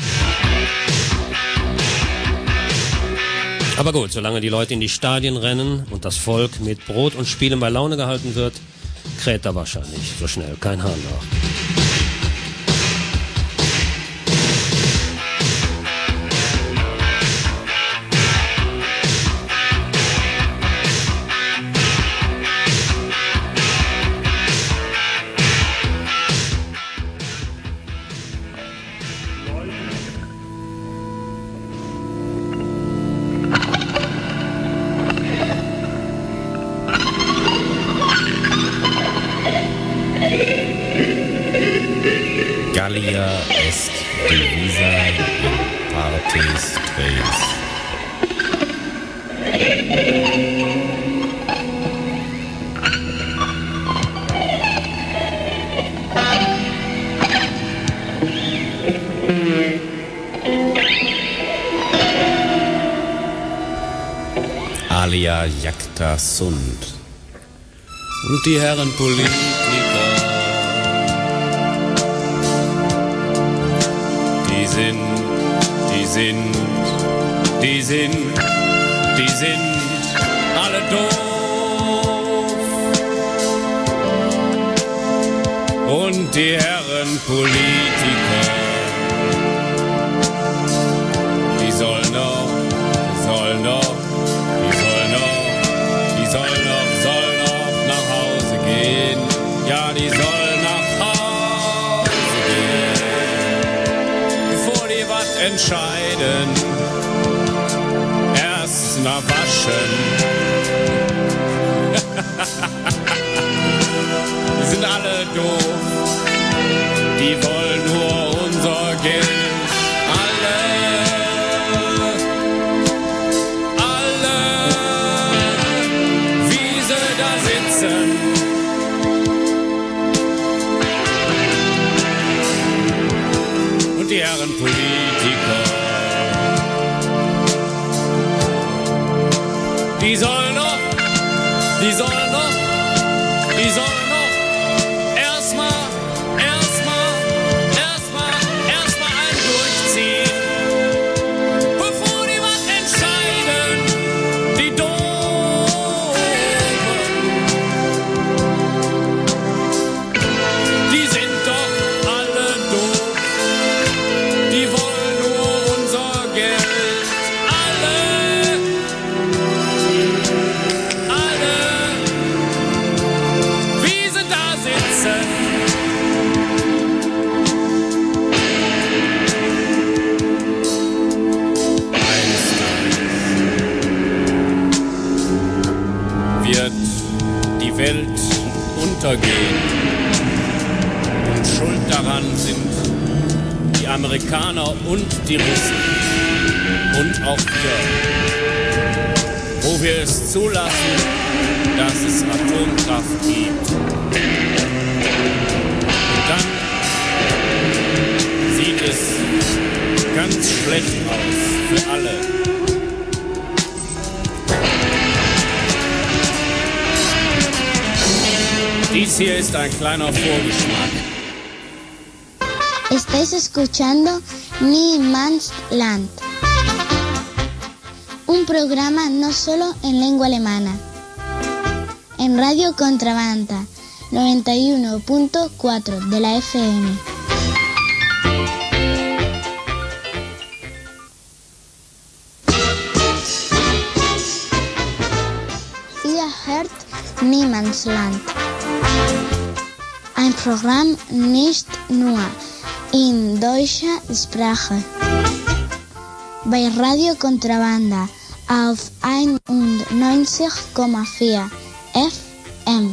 Aber gut, solange die Leute in die Stadien rennen und das Volk mit Brot und Spielen bei Laune gehalten wird, kräht da wahrscheinlich so schnell kein Hahn nach. Gallia est divisa in partes tres. Alia jacta sunt. Und die Herren Politiker, die sind, die sind, die sind, die sind alle doof. Und die Herren Politiker, die sollen doch, die sollen doch, die sollen doch, die sollen doch, sollen doch nach Hause gehen. Ja, die sollen nach Hause gehen, bevor die was entscheiden. Erst mal waschen. Die sind alle doof. Die wollen nur unser Geld. Alle, alle, wie sie da sitzen. Und die Herren Politiker, die sollen noch, die sollen noch, die sollen noch erstmal, erstmal, erstmal, erstmal einen durchziehen, bevor die was entscheiden, die Doofen. Die sind doch alle doof, die wollen nur unser Geld. Alle, alle, wie sie da sitzen. Wird die Welt untergehen. Und schuld daran sind die Amerikaner und die Russen. Und auch wir. Wo wir es zulassen, dass es Atomkraft gibt. Und dann sieht es ganz schlecht aus für alle. Dies hier ist ein kleiner Vorgeschmack. Estáis escuchando Niemands Land, un programa no solo en lengua alemana, en Radio Contrabanda noventa y uno punto cuatro de la F M. Ihr hört Niemandsland, ein Programm nicht nur in deutscher Sprache. Bei Radio Contrabanda auf einundneunzig Komma vier F M.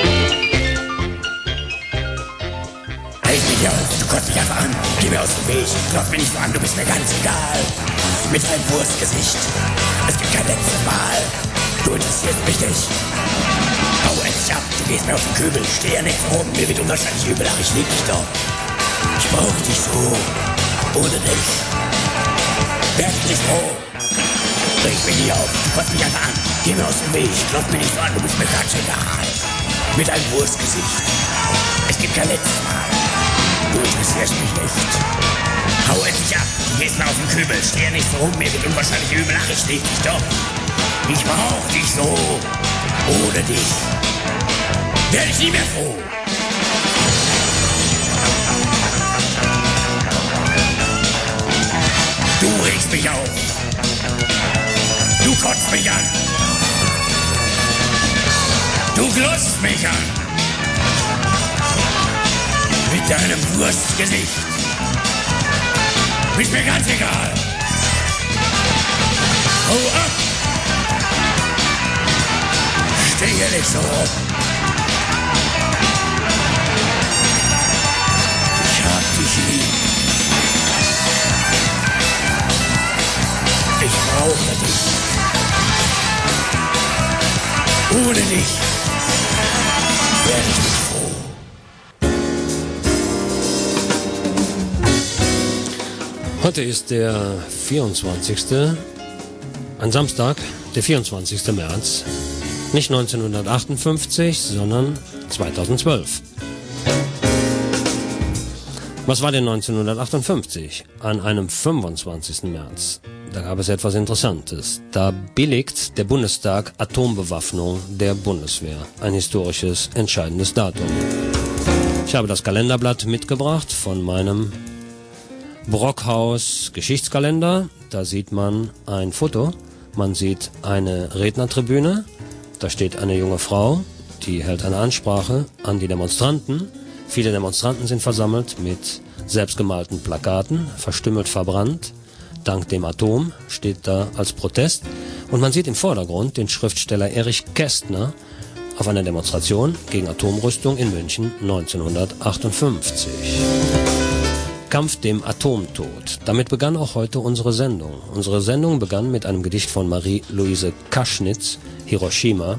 Halt mich auf, du kotzt mich einfach an. Geh mir aus dem Weg, klopf mich nicht so an, du bist mir ganz egal. Mit deinem Wurstgesicht, es gibt kein letztes Mal. Du interessierst mich nicht. Hau endlich ab, du gehst mir auf den Kübel. Steh ja nicht rum, mir wird unwahrscheinlich übel, ach ich lieb dich doch. Ich brauch dich so, ohne dich wär ich nicht froh. Reg mich nicht auf, du kotzt mich einfach an. Geh mir aus dem Weg, klopf mich nicht so an, du bist mir ganz egal. Mit deinem Wurstgesicht, es gibt kein letztes Mal. Du interessierst mich nicht. Hau endlich ab, du gehst mir auf den Kübel. Steh ja nicht so rum, mir wird unwahrscheinlich übel, ach ich lieb dich doch. Ich brauch dich so, ohne dich werde ich nie mehr froh. Du regst mich auf, du kotzt mich an, du glotzt mich an, mit deinem Wurstgesicht, ist mir ganz egal. Hau ab! Steh hier nicht so rum. Ich hab dich lieb. Ich brauche dich. Ohne dich werde ich nicht froh. Heute ist der vierundzwanzigste Ein Samstag, der vierundzwanzigste März. Nicht neunzehnhundertachtundfünfzig, sondern zweitausendzwölf. Was war denn neunzehnhundertachtundfünfzig? An einem fünfundzwanzigsten März. Da gab es etwas Interessantes. Da billigt der Bundestag Atombewaffnung der Bundeswehr. Ein historisches, entscheidendes Datum. Ich habe das Kalenderblatt mitgebracht von meinem Brockhaus Geschichtskalender. Da sieht man ein Foto. Man sieht eine Rednertribüne. Da steht eine junge Frau, die hält eine Ansprache an die Demonstranten. Viele Demonstranten sind versammelt mit selbstgemalten Plakaten, verstümmelt verbrannt. Dank dem Atom steht da als Protest. Und man sieht im Vordergrund den Schriftsteller Erich Kästner auf einer Demonstration gegen Atomrüstung in München neunzehnhundertachtundfünfzig. Kampf dem Atomtod. Damit begann auch heute unsere Sendung. Unsere Sendung begann mit einem Gedicht von Marie-Louise Kaschnitz, Hiroshima.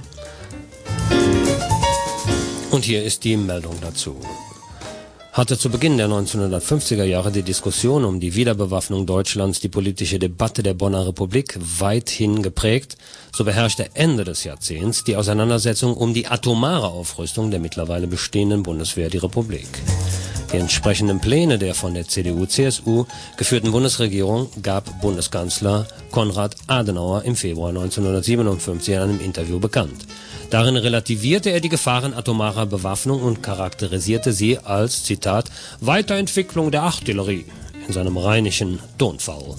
Und hier ist die Meldung dazu. Hatte zu Beginn der neunzehnhundertfünfziger Jahre die Diskussion um die Wiederbewaffnung Deutschlands die politische Debatte der Bonner Republik weithin geprägt, so beherrschte Ende des Jahrzehnts die Auseinandersetzung um die atomare Aufrüstung der mittlerweile bestehenden Bundeswehr die Republik. Die entsprechenden Pläne der von der C D U C S U geführten Bundesregierung gab Bundeskanzler Konrad Adenauer im Februar neunzehnhundertsiebenundfünfzig in einem Interview bekannt. Darin relativierte er die Gefahren atomarer Bewaffnung und charakterisierte sie als, Zitat, Weiterentwicklung der Artillerie in seinem rheinischen Tonfall.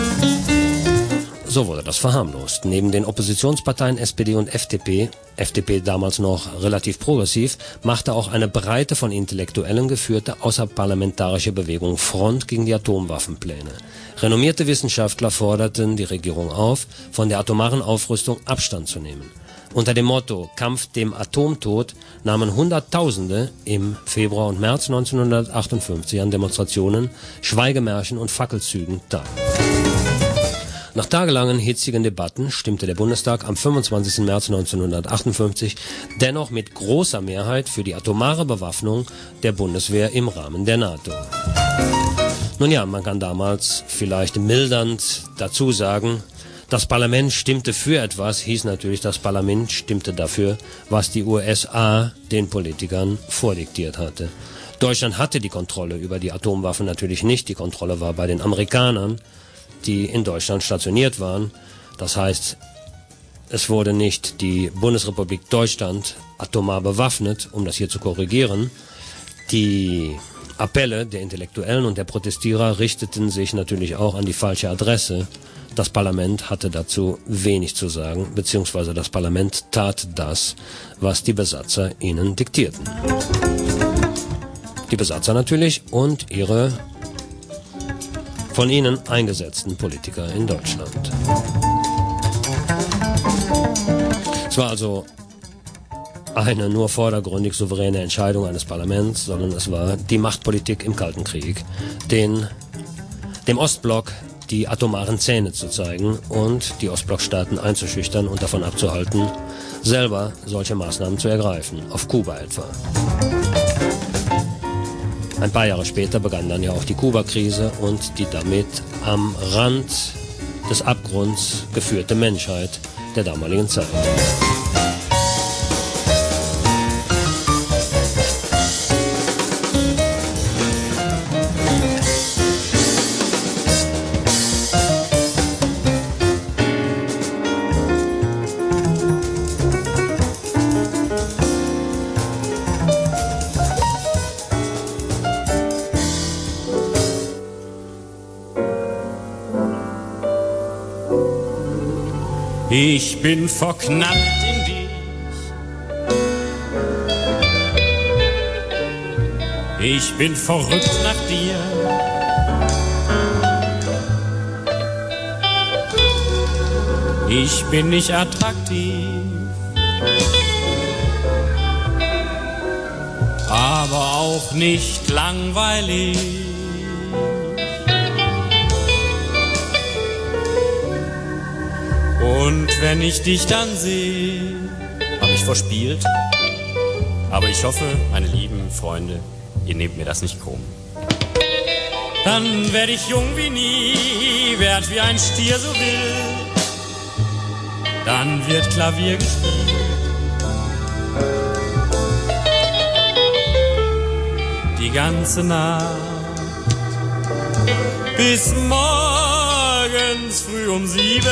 So wurde das verharmlost. Neben den Oppositionsparteien S P D und F D P, F D P damals noch relativ progressiv, machte auch eine breite von Intellektuellen geführte außerparlamentarische Bewegung Front gegen die Atomwaffenpläne. Renommierte Wissenschaftler forderten die Regierung auf, von der atomaren Aufrüstung Abstand zu nehmen. Unter dem Motto Kampf dem Atomtod nahmen Hunderttausende im Februar und März neunzehnhundertachtundfünfzig an Demonstrationen, Schweigemärschen und Fackelzügen teil. Nach tagelangen hitzigen Debatten stimmte der Bundestag am fünfundzwanzigsten März neunzehnhundertachtundfünfzig dennoch mit großer Mehrheit für die atomare Bewaffnung der Bundeswehr im Rahmen der NATO. Nun ja, man kann damals vielleicht mildernd dazu sagen, Das Parlament stimmte für etwas, hieß natürlich, das Parlament stimmte dafür, was die U S A den Politikern vordiktiert hatte. Deutschland hatte die Kontrolle über die Atomwaffen natürlich nicht. Die Kontrolle war bei den Amerikanern, die in Deutschland stationiert waren. Das heißt, es wurde nicht die Bundesrepublik Deutschland atomar bewaffnet, um das hier zu korrigieren. Die Appelle der Intellektuellen und der Protestierer richteten sich natürlich auch an die falsche Adresse. Das Parlament hatte dazu wenig zu sagen, beziehungsweise das Parlament tat das, was die Besatzer ihnen diktierten. Die Besatzer natürlich und ihre von ihnen eingesetzten Politiker in Deutschland. Es war also eine nur vordergründig souveräne Entscheidung eines Parlaments, sondern es war die Machtpolitik im Kalten Krieg, den, dem Ostblock die atomaren Zähne zu zeigen und die Ostblockstaaten einzuschüchtern und davon abzuhalten, selber solche Maßnahmen zu ergreifen, auf Kuba etwa. Ein paar Jahre später begann dann ja auch die Kuba-Krise und die damit am Rand des Abgrunds geführte Menschheit der damaligen Zeit. Ich bin verknallt in dich. Ich bin verrückt nach dir. Ich bin nicht attraktiv, aber auch nicht langweilig. Und wenn ich dich dann sehe, hab ich verspielt. Aber ich hoffe, meine lieben Freunde, ihr nehmt mir das nicht krumm. Dann werd ich jung wie nie, werd wie ein Stier so wild. Dann wird Klavier gespielt. Die ganze Nacht bis morgens früh um sieben.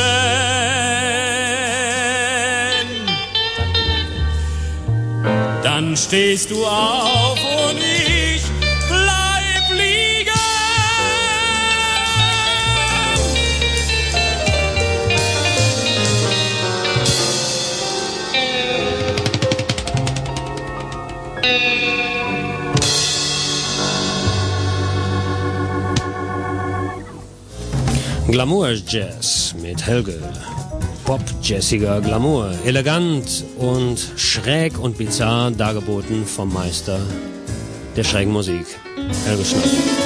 Dann stehst du auf und ich bleib liegen. Glamour Jazz mit Helge. Pop-jazziger Glamour, elegant und schräg und bizarr dargeboten vom Meister der schrägen Musik, Helge Schnabel.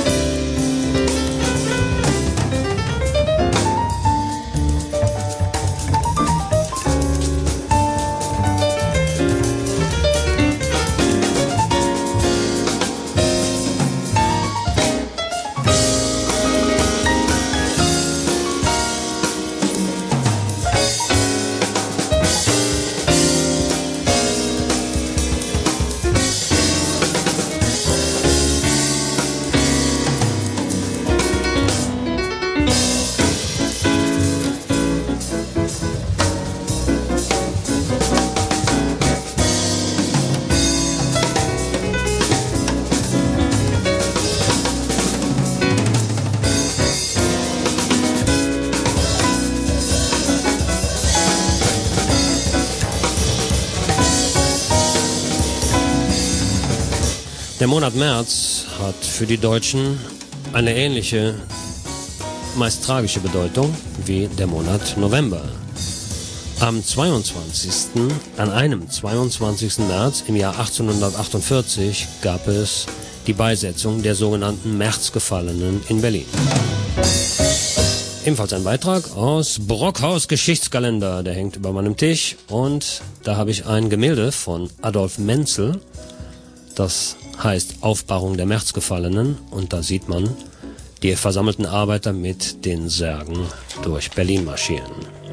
Der Monat März hat für die Deutschen eine ähnliche, meist tragische Bedeutung wie der Monat November. Am zweiundzwanzigsten an einem zweiundzwanzigsten März im Jahr achtzehnhundertachtundvierzig gab es die Beisetzung der sogenannten Märzgefallenen in Berlin. Ebenfalls ein Beitrag aus Brockhaus Geschichtskalender, der hängt über meinem Tisch und da habe ich ein Gemälde von Adolf Menzel, das heißt Aufbahrung der Märzgefallenen und da sieht man die versammelten Arbeiter mit den Särgen durch Berlin marschieren.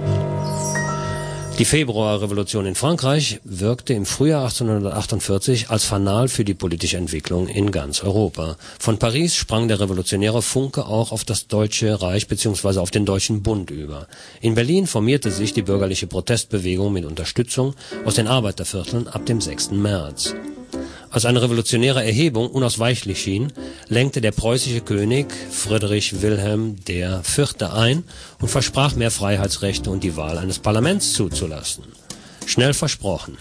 Die Februarrevolution in Frankreich wirkte im Frühjahr achtzehnhundertachtundvierzig als Fanal für die politische Entwicklung in ganz Europa. Von Paris sprang der revolutionäre Funke auch auf das Deutsche Reich bzw. auf den Deutschen Bund über. In Berlin formierte sich die bürgerliche Protestbewegung mit Unterstützung aus den Arbeitervierteln ab dem sechsten März. Als eine revolutionäre Erhebung unausweichlich schien, lenkte der preußische König Friedrich Wilhelm der Vierte ein und versprach mehr Freiheitsrechte und die Wahl eines Parlaments zuzulassen. Schnell versprochen.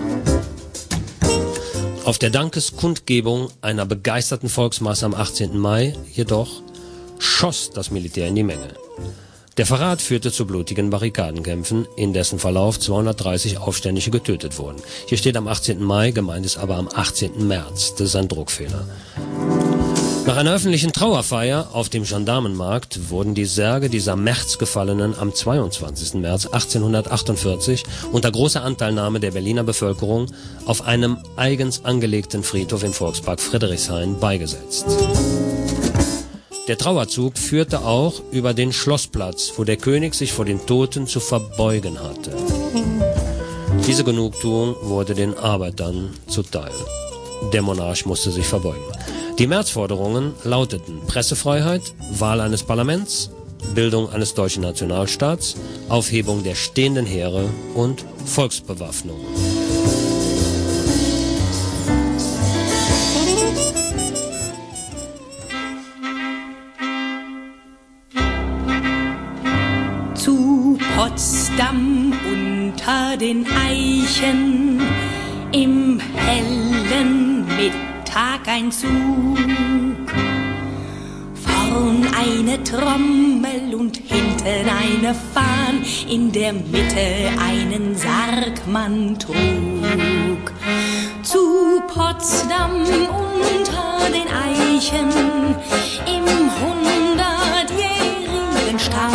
Auf der Dankeskundgebung einer begeisterten Volksmasse am achtzehnten Mai jedoch schoss das Militär in die Menge. Der Verrat führte zu blutigen Barrikadenkämpfen, in dessen Verlauf zweihundertdreißig Aufständische getötet wurden. Hier steht am achtzehnten Mai, gemeint ist aber am achtzehnten März. Das ist ein Druckfehler. Nach einer öffentlichen Trauerfeier auf dem Gendarmenmarkt wurden die Särge dieser Märzgefallenen am zweiundzwanzigsten März achtzehnhundertachtundvierzig unter großer Anteilnahme der Berliner Bevölkerung auf einem eigens angelegten Friedhof im Volkspark Friedrichshain beigesetzt. Der Trauerzug führte auch über den Schlossplatz, wo der König sich vor den Toten zu verbeugen hatte. Diese Genugtuung wurde den Arbeitern zuteil. Der Monarch musste sich verbeugen. Die Märzforderungen lauteten Pressefreiheit, Wahl eines Parlaments, Bildung eines deutschen Nationalstaats, Aufhebung der stehenden Heere und Volksbewaffnung. Zu Potsdam unter den Eichen, im hellen Mittag ein Zug. Vorn eine Trommel und hinten eine Fahn, in der Mitte einen Sarg man trug. Zu Potsdam unter den Eichen, im hundertjährigen Staub,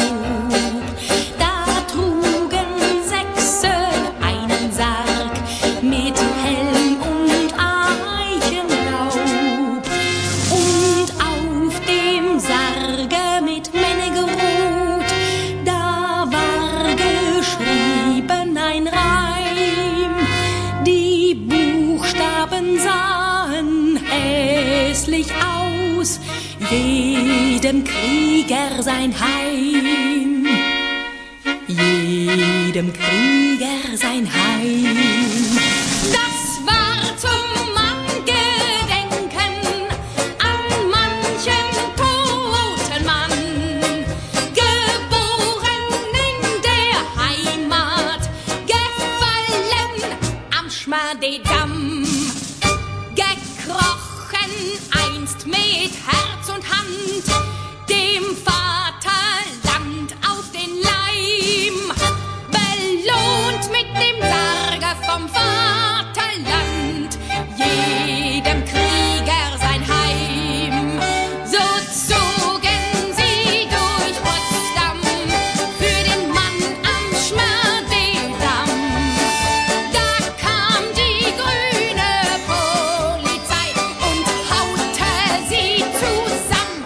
jedem Krieger sein Heim, jedem Krieger sein Heim. Das war zum Angedenken an manchen toten Mann, geboren in der Heimat, gefallen am Schmadedamm, gekrochen einst mit Herz und Hand, dem Vaterland auf den Leim, belohnt mit dem Sarge vom Vaterland, jedem Krieger sein Heim. So zogen sie durch Potsdam für den Mann am Schmadedamm. Da kam die grüne Polizei und haute sie zusammen.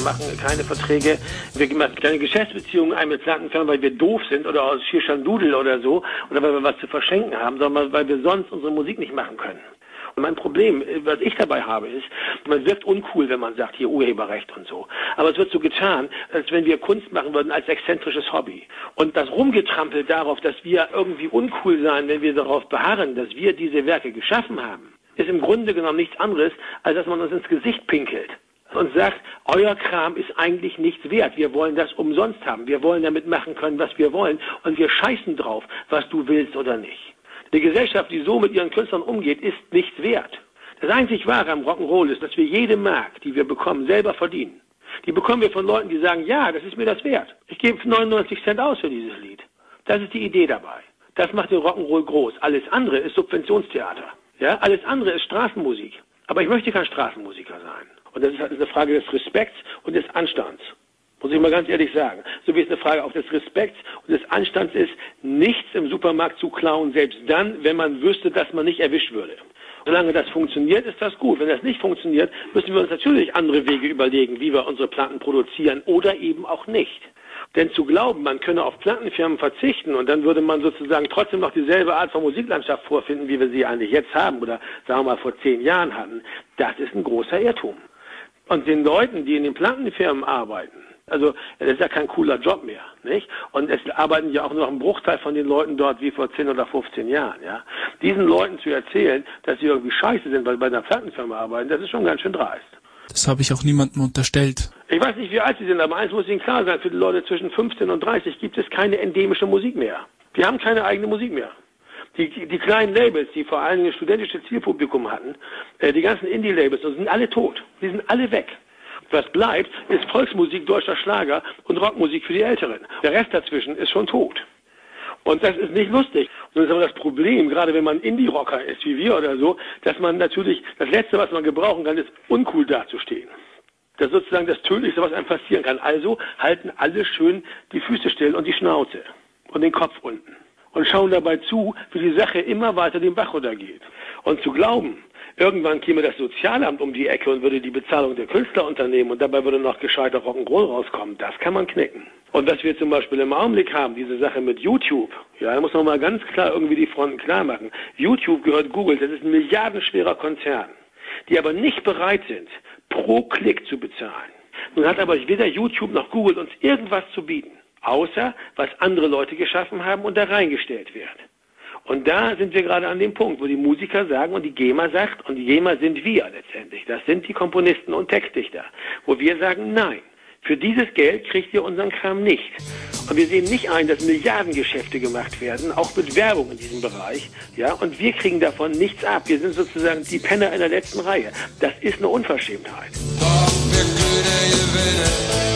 machen keine Verträge, wir machen keine Geschäftsbeziehungen ein mit Plattenfirmen, weil wir doof sind oder aus Schirschandudel oder so, oder weil wir was zu verschenken haben, sondern weil wir sonst unsere Musik nicht machen können. Und mein Problem, was ich dabei habe, ist, man wirkt uncool, wenn man sagt, hier Urheberrecht und so. Aber es wird so getan, als wenn wir Kunst machen würden als exzentrisches Hobby. Und das Rumgetrampelt darauf, dass wir irgendwie uncool sein, wenn wir darauf beharren, dass wir diese Werke geschaffen haben, ist im Grunde genommen nichts anderes, als dass man uns ins Gesicht pinkelt und sagt, euer Kram ist eigentlich nichts wert. Wir wollen das umsonst haben. Wir wollen damit machen können, was wir wollen. Und wir scheißen drauf, was du willst oder nicht. Die Gesellschaft, die so mit ihren Künstlern umgeht, ist nichts wert. Das einzig Wahre am Rock'n'Roll ist, dass wir jede Mark, die wir bekommen, selber verdienen. Die bekommen wir von Leuten, die sagen, ja, das ist mir das wert. Ich gebe neunundneunzig Cent aus für dieses Lied. Das ist die Idee dabei. Das macht den Rock'n'Roll groß. Alles andere ist Subventionstheater. Ja, alles andere ist Straßenmusik. Aber ich möchte kein Straßenmusiker sein. Und das ist halt eine Frage des Respekts und des Anstands. Muss ich mal ganz ehrlich sagen. So wie es eine Frage auch des Respekts und des Anstands ist, nichts im Supermarkt zu klauen, selbst dann, wenn man wüsste, dass man nicht erwischt würde. Solange das funktioniert, ist das gut. Wenn das nicht funktioniert, müssen wir uns natürlich andere Wege überlegen, wie wir unsere Platten produzieren oder eben auch nicht. Denn zu glauben, man könne auf Plattenfirmen verzichten und dann würde man sozusagen trotzdem noch dieselbe Art von Musiklandschaft vorfinden, wie wir sie eigentlich jetzt haben oder sagen wir mal vor zehn Jahren hatten, das ist ein großer Irrtum. Und den Leuten, die in den Plattenfirmen arbeiten, also das ist ja kein cooler Job mehr, nicht? Und es arbeiten ja auch nur noch ein Bruchteil von den Leuten dort wie vor zehn oder fünfzehn Jahren, ja. Diesen Leuten zu erzählen, dass sie irgendwie scheiße sind, weil sie bei einer Plattenfirma arbeiten, das ist schon ganz schön dreist. Das habe ich auch niemandem unterstellt. Ich weiß nicht, wie alt sie sind, aber eins muss ihnen klar sein, für die Leute zwischen fünfzehn und dreißig gibt es keine endemische Musik mehr. Die haben keine eigene Musik mehr. Die, die, die kleinen Labels, die vor allen Dingen ein studentisches Zielpublikum hatten, äh, die ganzen Indie-Labels, sind alle tot. Die sind alle weg. Was bleibt, ist Volksmusik, deutscher Schlager und Rockmusik für die Älteren. Der Rest dazwischen ist schon tot. Und das ist nicht lustig. Und das ist aber das Problem, gerade wenn man Indie-Rocker ist, wie wir oder so, dass man natürlich, das Letzte, was man gebrauchen kann, ist uncool dazustehen. Das ist sozusagen das Tödlichste, was einem passieren kann. Also halten alle schön die Füße still und die Schnauze und den Kopf unten. Und schauen dabei zu, wie die Sache immer weiter den Bach runtergeht. Und zu glauben, irgendwann käme das Sozialamt um die Ecke und würde die Bezahlung der Künstler unternehmen und dabei würde noch gescheiter Rock'n'Roll rauskommen, das kann man knicken. Und was wir zum Beispiel im Augenblick haben, diese Sache mit YouTube, ja, da muss man mal ganz klar irgendwie die Fronten klar machen. YouTube gehört Google, das ist ein milliardenschwerer Konzern, die aber nicht bereit sind, pro Klick zu bezahlen. Nun hat aber weder YouTube noch Google uns irgendwas zu bieten, außer was andere Leute geschaffen haben und da reingestellt wird. Und da sind wir gerade an dem Punkt, wo die Musiker sagen und die GEMA sagt, und die GEMA sind wir letztendlich, das sind die Komponisten und Textdichter, wo wir sagen, nein, für dieses Geld kriegt ihr unseren Kram nicht. Und wir sehen nicht ein, dass Milliardengeschäfte gemacht werden, auch mit Werbung in diesem Bereich, ja, und wir kriegen davon nichts ab. Wir sind sozusagen die Penner in der letzten Reihe. Das ist eine Unverschämtheit. Doch wir können gewinnen.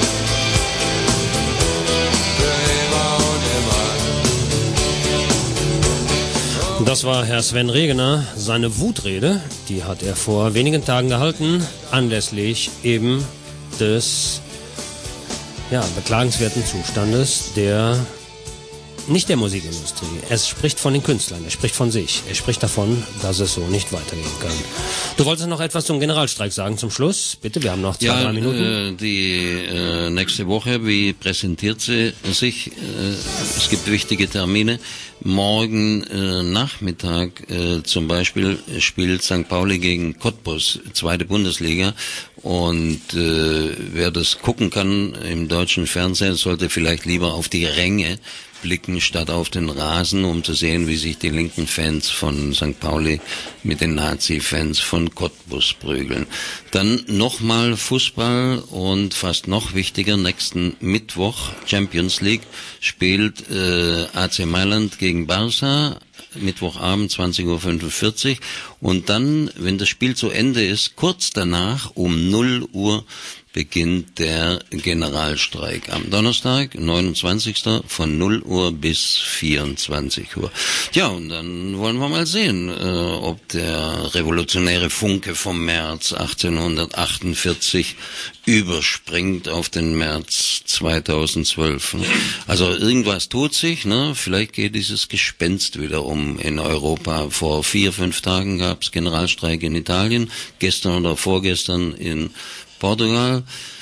Das war Herr Sven Regener. Seine Wutrede, die hat er vor wenigen Tagen gehalten, anlässlich eben des ja, beklagenswerten Zustandes der, nicht der Musikindustrie. Er spricht von den Künstlern, er spricht von sich. Er spricht davon, dass es so nicht weitergehen kann. Du wolltest noch etwas zum Generalstreik sagen zum Schluss? Bitte, wir haben noch zwei, ja, drei Minuten. Äh, die äh, nächste Woche, wie präsentiert sie sich? Äh, es gibt wichtige Termine. Morgen äh, Nachmittag äh, zum Beispiel spielt Sankt Pauli gegen Cottbus, zweite Bundesliga. Und äh, wer das gucken kann im deutschen Fernsehen, sollte vielleicht lieber auf die Ränge blicken statt auf den Rasen, um zu sehen, wie sich die linken Fans von Sankt Pauli mit den Nazi-Fans von Cottbus prügeln. Dann nochmal Fußball und fast noch wichtiger, nächsten Mittwoch Champions League spielt äh, A C Mailand gegen Barca, Mittwochabend zwanzig Uhr fünfundvierzig und dann, wenn das Spiel zu Ende ist, kurz danach um null Uhr beginnt der Generalstreik am Donnerstag, neunundzwanzigsten von null Uhr bis vierundzwanzig Uhr. Ja, und dann wollen wir mal sehen, äh, ob der revolutionäre Funke vom März achtzehnhundertachtundvierzig überspringt auf den März zweitausendzwölf. Also irgendwas tut sich, ne? Vielleicht geht dieses Gespenst wieder um in Europa. Vor vier, fünf Tagen gab es Generalstreik in Italien, gestern oder vorgestern in Portugal.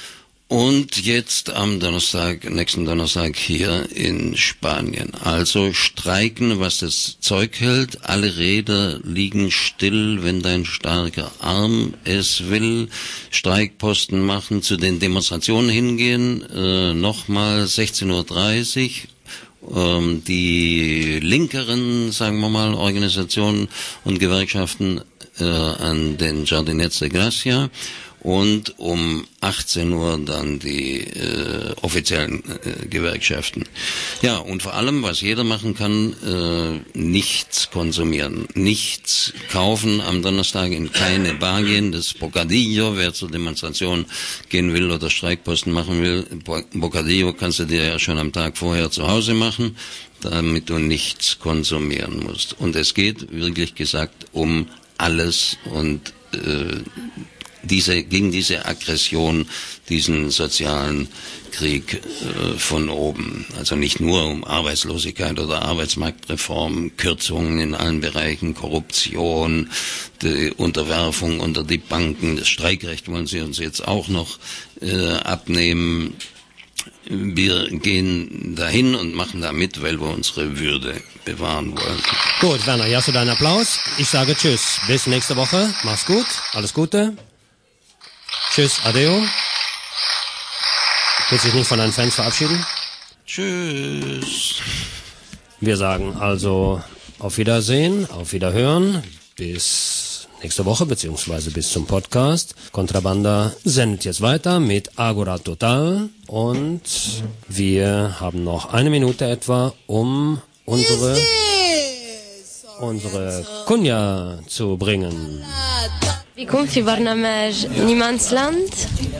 Und jetzt am Donnerstag, nächsten Donnerstag hier in Spanien. Also streiken, was das Zeug hält. Alle Räder liegen still, wenn dein starker Arm es will. Streikposten machen, zu den Demonstrationen hingehen. Äh, nochmal sechzehn Uhr dreißig. Ähm, die linkeren, sagen wir mal, Organisationen und Gewerkschaften äh, an den Jardinets de Gracia. Und um achtzehn Uhr dann die äh, offiziellen äh, Gewerkschaften. Ja, und vor allem, was jeder machen kann, äh, nichts konsumieren, nichts kaufen, am Donnerstag in keine Bar gehen, das Bocadillo, wer zur Demonstration gehen will oder Streikposten machen will, Bocadillo kannst du dir ja schon am Tag vorher zu Hause machen, damit du nichts konsumieren musst. Und es geht, wirklich gesagt, um alles und äh, diese, gegen diese Aggression, diesen sozialen Krieg äh, von oben. Also nicht nur um Arbeitslosigkeit oder Arbeitsmarktreform, Kürzungen in allen Bereichen, Korruption, die Unterwerfung unter die Banken, das Streikrecht wollen sie uns jetzt auch noch äh, abnehmen. Wir gehen dahin und machen da mit, weil wir unsere Würde bewahren wollen. Gut, Werner, hier hast du deinen Applaus. Ich sage Tschüss. Bis nächste Woche. Mach's gut. Alles Gute. Tschüss, adeo. Willst du dich nicht von deinen Fans verabschieden? Tschüss. Wir sagen also auf Wiedersehen, auf Wiederhören. Bis nächste Woche, beziehungsweise bis zum Podcast. Contrabanda sendet jetzt weiter mit Agora Total. Und wir haben noch eine Minute etwa, um unsere, unsere Kunja zu bringen. بكم في برنامج نيمانس لاند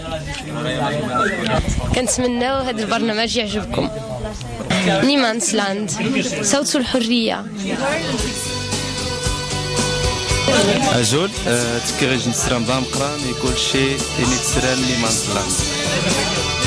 كنتمناو هذا البرنامج يعجبكم نيمانس لاند صوت الحرية أجول تكرج نسران بام قران يقول شيء إني تسران نيمانس لاند